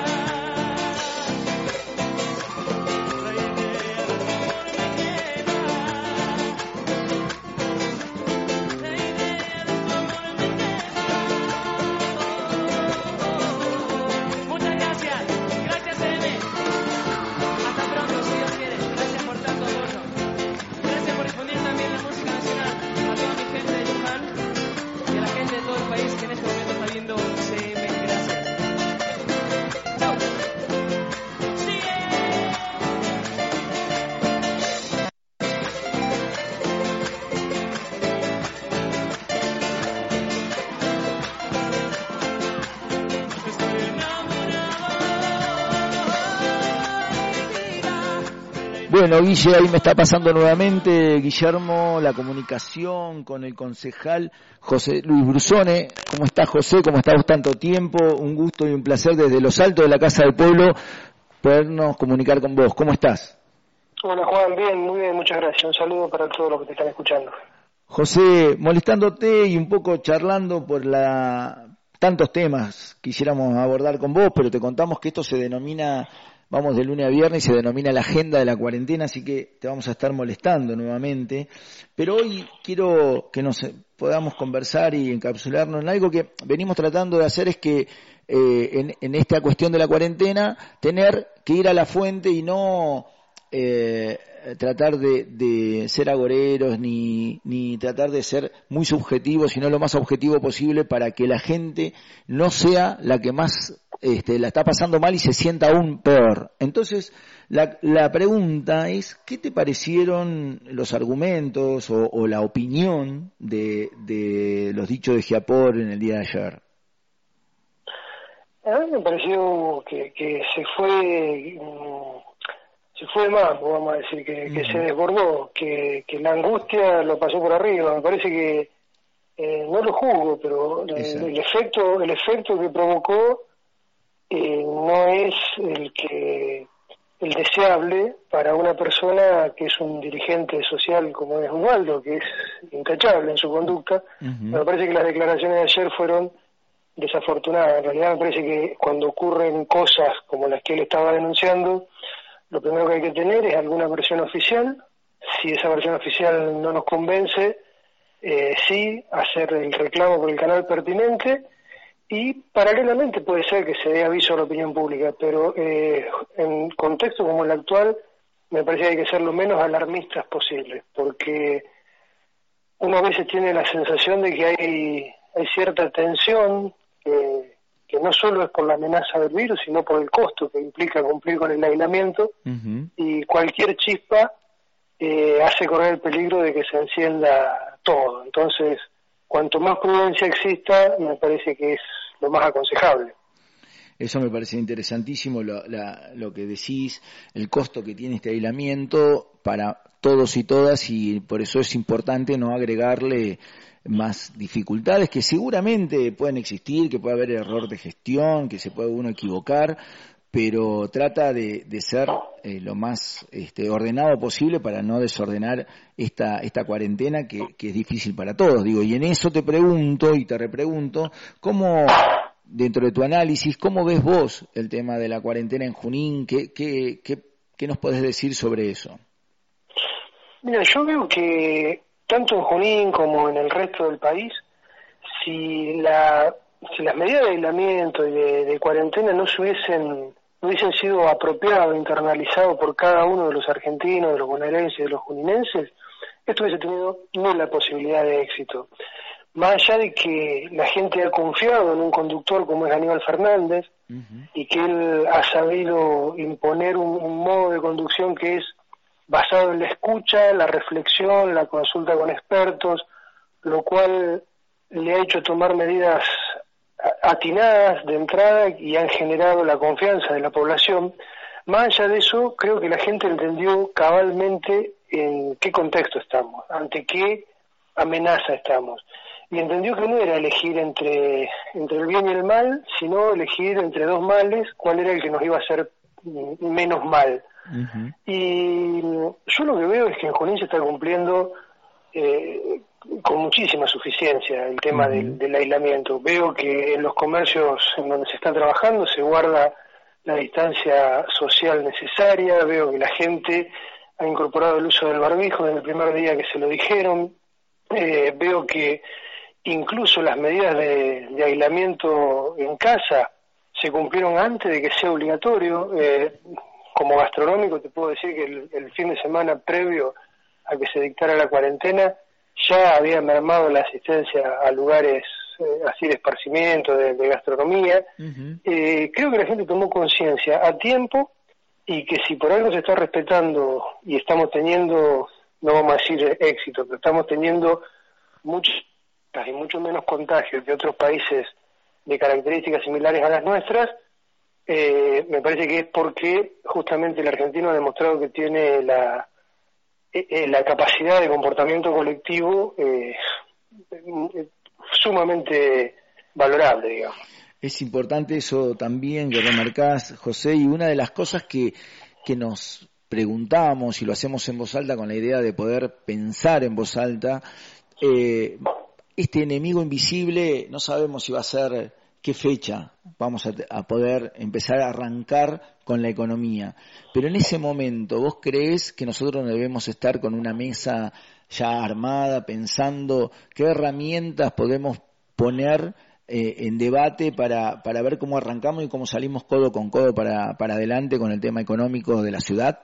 la idea de tu amor me quema. Muchas gracias, gracias M. Hasta pronto, si Dios quiere. Gracias por tanto apoyo. Gracias por difundir también la música nacional a toda mi gente de Luján y a la gente de todo el país que en este momento está viendo C M. Gracias. Chau. Sigue. Estoy enamorado de mi vida. Bueno, Guille, ahí me está pasando nuevamente, Guillermo, la comunicación con el concejal José Luis Brusone. ¿Cómo estás, José? ¿Cómo estás tanto tiempo? Un gusto y un placer desde los altos de la Casa del Pueblo podernos comunicar con vos. ¿Cómo estás? Hola Juan, bien, muy bien, muchas gracias. Un saludo para todos los que te están escuchando. José, molestándote y un poco charlando por la tantos temas quisiéramos abordar con vos, pero te contamos que esto se denomina, vamos de lunes a viernes, y se denomina la agenda de la cuarentena, así que te vamos a estar molestando nuevamente. Pero hoy quiero que nos podamos conversar y encapsularnos en algo que venimos tratando de hacer, es que eh, en, en esta cuestión de la cuarentena, tener que ir a la fuente y no eh, tratar de, de ser agoreros ni, ni tratar de ser muy subjetivos, sino lo más objetivo posible para que la gente no sea la que más este, la está pasando mal y se sienta aún peor. Entonces, la, la pregunta es, ¿qué te parecieron los argumentos o, o la opinión de, de los dichos de Giapor en el día de ayer? A mí me pareció que, que se fue se fue más, vamos a decir, que, que se desbordó, que, que la angustia lo pasó por arriba. Me parece que eh, no lo juzgo, pero el, el efecto el efecto que provocó eh, no es el que el deseable para una persona que es un dirigente social como es Osvaldo, que es intachable en su conducta. Uh-huh. Me parece que las declaraciones de ayer fueron desafortunadas. En realidad me parece que cuando ocurren cosas como las que él estaba denunciando, lo primero que hay que tener es alguna versión oficial. Si esa versión oficial no nos convence, eh, sí hacer el reclamo por el canal pertinente, y paralelamente puede ser que se dé aviso a la opinión pública, pero eh, en contexto como el actual me parece que hay que ser lo menos alarmistas posible, porque uno a veces tiene la sensación de que hay, hay cierta tensión que que no solo es por la amenaza del virus, sino por el costo que implica cumplir con el aislamiento, uh-huh. y cualquier chispa eh, hace correr el peligro de que se encienda todo. Entonces, cuanto más prudencia exista, me parece que es lo más aconsejable. Eso me parece interesantísimo, lo, la, lo que decís, el costo que tiene este aislamiento para todos y todas, y por eso es importante no agregarle más dificultades que seguramente pueden existir, que puede haber error de gestión, que se puede uno equivocar, pero trata de, de ser eh, lo más este, ordenado posible para no desordenar esta esta cuarentena que, que es difícil para todos. Digo, y en eso te pregunto y te repregunto, ¿cómo, dentro de tu análisis, cómo ves vos el tema de la cuarentena en Junín? ¿Qué, qué, qué, qué nos podés decir sobre eso? Mira, yo veo que tanto en Junín como en el resto del país, si la si las medidas de aislamiento y de, de cuarentena no se hubiesen no hubiesen sido apropiados, internalizados por cada uno de los argentinos, de los bonaerenses y de los juninenses, esto hubiese tenido nula posibilidad de éxito. Más allá de que la gente ha confiado en un conductor como es Aníbal Fernández, uh-huh. y que él ha sabido imponer un, un modo de conducción que es basado en la escucha, la reflexión, la consulta con expertos, lo cual le ha hecho tomar medidas atinadas de entrada y han generado la confianza de la población. Más allá de eso, creo que la gente entendió cabalmente en qué contexto estamos, ante qué amenaza estamos. Y entendió que no era elegir entre, entre el bien y el mal, sino elegir entre dos males cuál era el que nos iba a hacer menos mal. Uh-huh. Y yo lo que veo es que en Junín se está cumpliendo eh, con muchísima suficiencia el tema uh-huh. del, del aislamiento. Veo que en los comercios en donde se está trabajando se guarda la distancia social necesaria, veo que la gente ha incorporado el uso del barbijo desde el primer día que se lo dijeron, eh, veo que incluso las medidas de, de aislamiento en casa se cumplieron antes de que sea obligatorio. Eh, como gastronómico te puedo decir que el, el fin de semana previo a que se dictara la cuarentena ya había mermado la asistencia a lugares eh, así de esparcimiento, de, de gastronomía. Uh-huh. Eh, creo que la gente tomó conciencia a tiempo y que si por algo se está respetando y estamos teniendo, no vamos a decir éxito, pero estamos teniendo muchos y mucho menos contagios que otros países de características similares a las nuestras, eh, me parece que es porque justamente el argentino ha demostrado que tiene la eh, la capacidad de comportamiento colectivo eh, sumamente valorable, digamos. Es importante eso también que remarcás, José, y una de las cosas que, que nos preguntamos, y lo hacemos en voz alta con la idea de poder pensar en voz alta, eh, este enemigo invisible no sabemos si va a ser qué fecha vamos a, a poder empezar a arrancar con la economía. Pero en ese momento, ¿vos creés que nosotros debemos estar con una mesa ya armada, pensando qué herramientas podemos poner eh, en debate para, para ver cómo arrancamos y cómo salimos codo con codo para, para adelante con el tema económico de la ciudad?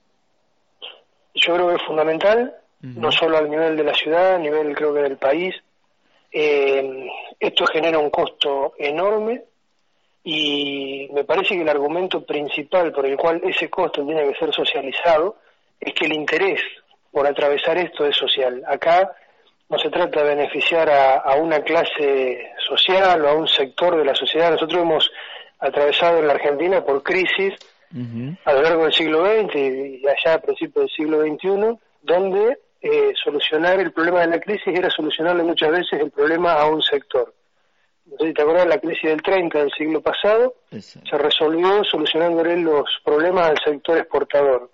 Yo creo que es fundamental, uh-huh. no solo a nivel de la ciudad, a nivel creo que del país. Eh, esto genera un costo enorme y me parece que el argumento principal por el cual ese costo tiene que ser socializado es que el interés por atravesar esto es social. Acá no se trata de beneficiar a, a una clase social o a un sector de la sociedad. Nosotros hemos atravesado en la Argentina por crisis uh-huh. a lo largo del siglo veinte y allá a principios del siglo veintiuno, donde Eh, solucionar el problema de la crisis era solucionarle muchas veces el problema a un sector. No sé si te acuerdas, la crisis del treinta del siglo pasado Eso. se resolvió solucionándole los problemas al sector exportador.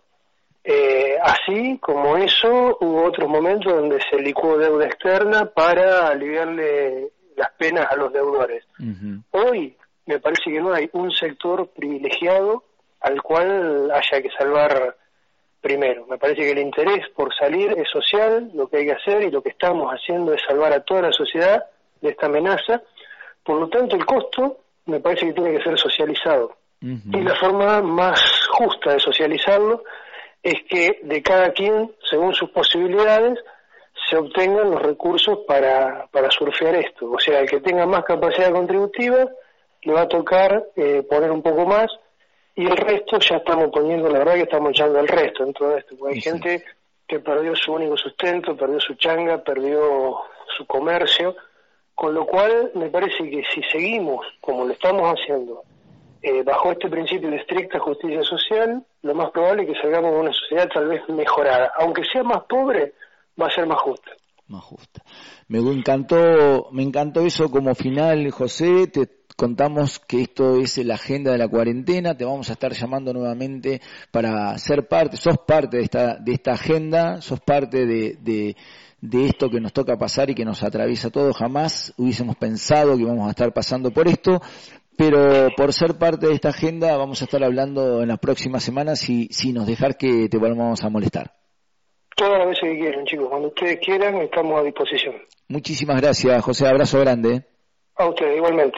Eh, así como eso, hubo otros momentos donde se licuó deuda externa para aliviarle las penas a los deudores. Uh-huh. Hoy me parece que no hay un sector privilegiado al cual haya que salvar primero. Me parece que el interés por salir es social, lo que hay que hacer y lo que estamos haciendo es salvar a toda la sociedad de esta amenaza. Por lo tanto, el costo me parece que tiene que ser socializado. Uh-huh. Y la forma más justa de socializarlo es que de cada quien, según sus posibilidades, se obtengan los recursos para, para surfear esto. O sea, el que tenga más capacidad contributiva le va a tocar eh, poner un poco más, y el resto ya estamos poniendo, la verdad que estamos echando el resto en todo esto, porque hay sí. gente que perdió su único sustento, perdió su changa, perdió su comercio, con lo cual me parece que si seguimos como lo estamos haciendo, eh, bajo este principio de estricta justicia social, lo más probable es que salgamos de una sociedad tal vez mejorada, aunque sea más pobre, va a ser más justa. Más justa. Me encantó, me encantó eso como final, José. Te contamos que esto es la agenda de la cuarentena. Te vamos a estar llamando nuevamente para ser parte. Sos parte de esta de esta agenda. Sos parte de, de de esto que nos toca pasar y que nos atraviesa todo. Jamás hubiésemos pensado que íbamos a estar pasando por esto. Pero por ser parte de esta agenda vamos a estar hablando en las próximas semanas y si nos dejar que te volvamos a molestar. Todas las veces que quieran, chicos. Cuando ustedes quieran, estamos a disposición. Muchísimas gracias, José. Abrazo grande. A ustedes, igualmente.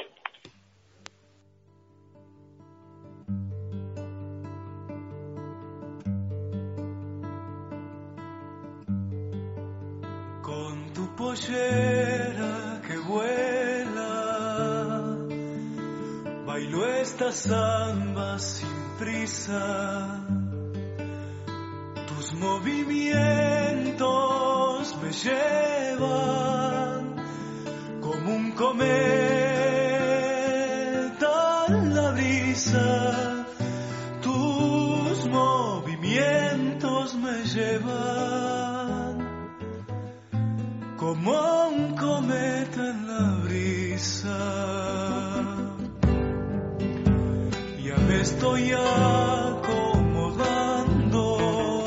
Con tu pollera que vuela, bailo esta samba sin prisa. Tus movimientos me llevan cometa en la brisa, tus movimientos me llevan como un cometa en la brisa. Ya me estoy acomodando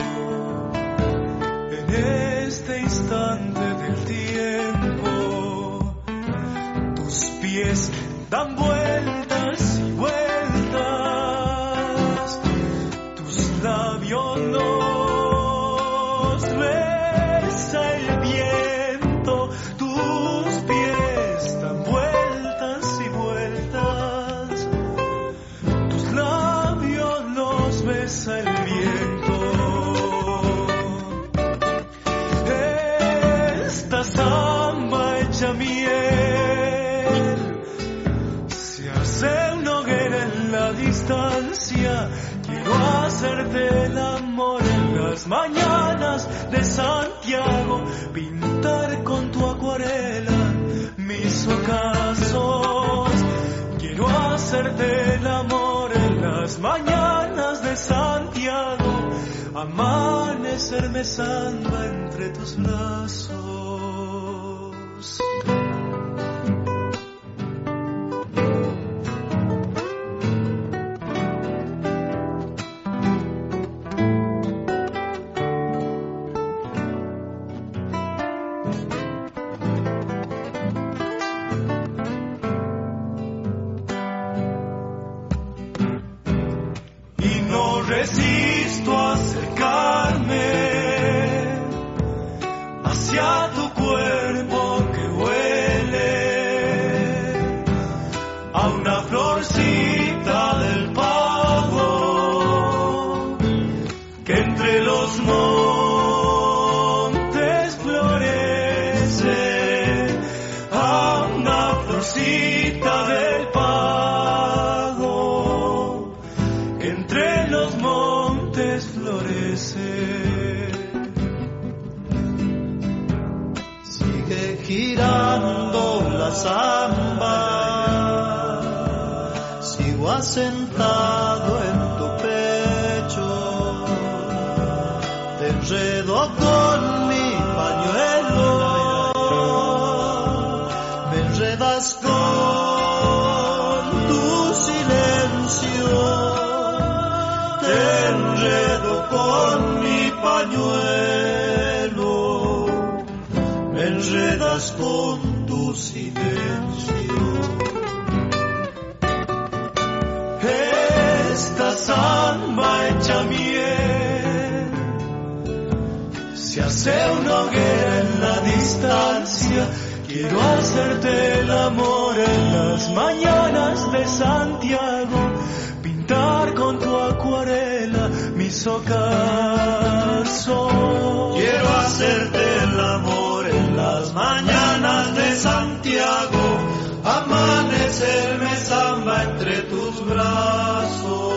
en este instante del tiempo. Tus pies dan vueltas y vueltas, tus labios los besa el viento, tus pies dan vueltas y vueltas, tus labios los besa el viento. Esta samba hecha miel se hace una hoguera en la distancia. Quiero hacerte el amor en las mañanas de Santiago, pintar con tu acuarela mis ocasos. Quiero hacerte el amor en las mañanas de Santiago, amanecerme samba entre tus brazos. Resisto a acercarme hacia tu cuerpo que huele a una florcita del pago que entre los montes florece, a una florcita del pago que entre los montes florece. Sigue girando la samba, sigo asentado en tu pecho, te enredo con mi pañuelo, me enredas con tu silencio. Te enredo con mi pañuelo, me enredas con tu silencio. Esta samba hecha miel se hace una hoguera en la distancia. Quiero hacerte el amor en las mañanas de Santiago, pintar con tu acuarela mis ocasos. Quiero hacerte el amor en las mañanas de Santiago, amanecerme samba entre tus brazos.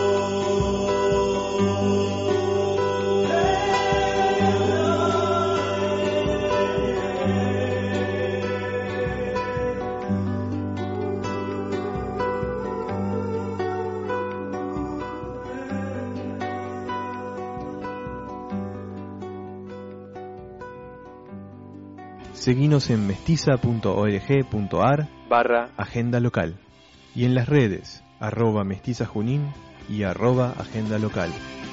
Seguinos en mestiza punto org punto ar barra agenda local y en las redes arroba mestiza junín y arroba agenda local.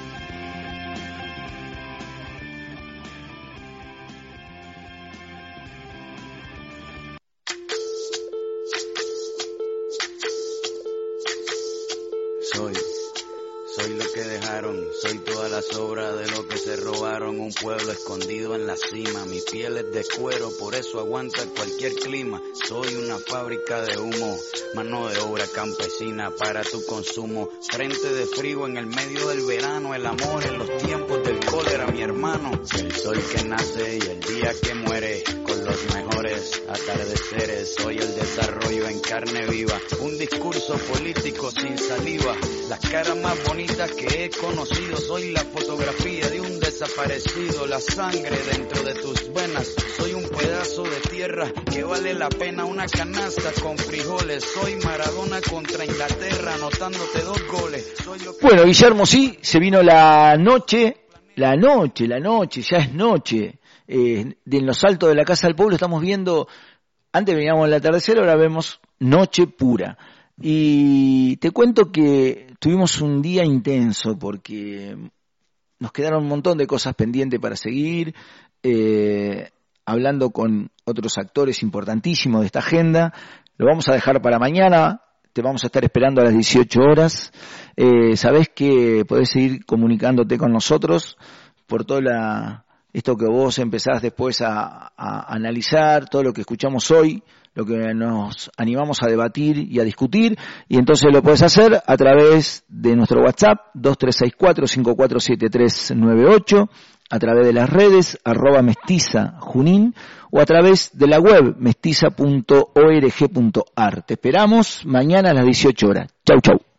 Soy, soy lo que dejaron, soy toda la sobra de lo que se robaron, un pueblo escondido en la cima, mi piel es de cuero, por eso aguanta cualquier clima, soy una fábrica de humo, mano de obra campesina para tu consumo, frente de frío en el medio del verano, el amor en los tiempos del cólera, mi hermano, el sol que nace y el día que muere, con los mejores atardeceres, soy el desarrollo en carne viva, un discurso político sin saliva, las caras más bonitas que he conocido conocido, soy la fotografía de un desaparecido, la sangre dentro de tus venas, soy un pedazo de tierra que vale la pena una canasta con frijoles, soy Maradona contra Inglaterra anotándote dos goles. Soy lo que... Bueno, Guillermo, sí, se vino la noche, la noche, la noche, ya es noche, eh, de en los altos de la Casa del Pueblo estamos viendo, antes veníamos al atardecer, ahora vemos noche pura. Y te cuento que tuvimos un día intenso porque nos quedaron un montón de cosas pendientes para seguir, eh, hablando con otros actores importantísimos de esta agenda. Lo vamos a dejar para mañana, te vamos a estar esperando a las dieciocho horas. Eh, sabés que podés seguir comunicándote con nosotros por toda la, esto que vos empezás después a, a analizar, todo lo que escuchamos hoy, lo que nos animamos a debatir y a discutir, y entonces lo puedes hacer a través de nuestro WhatsApp dos tres seis cuatro, cinco cuatro siete tres nueve ocho, a través de las redes arroba mestiza junín o a través de la web mestiza punto org punto ar. Te esperamos mañana a las dieciocho horas. Chau, chau.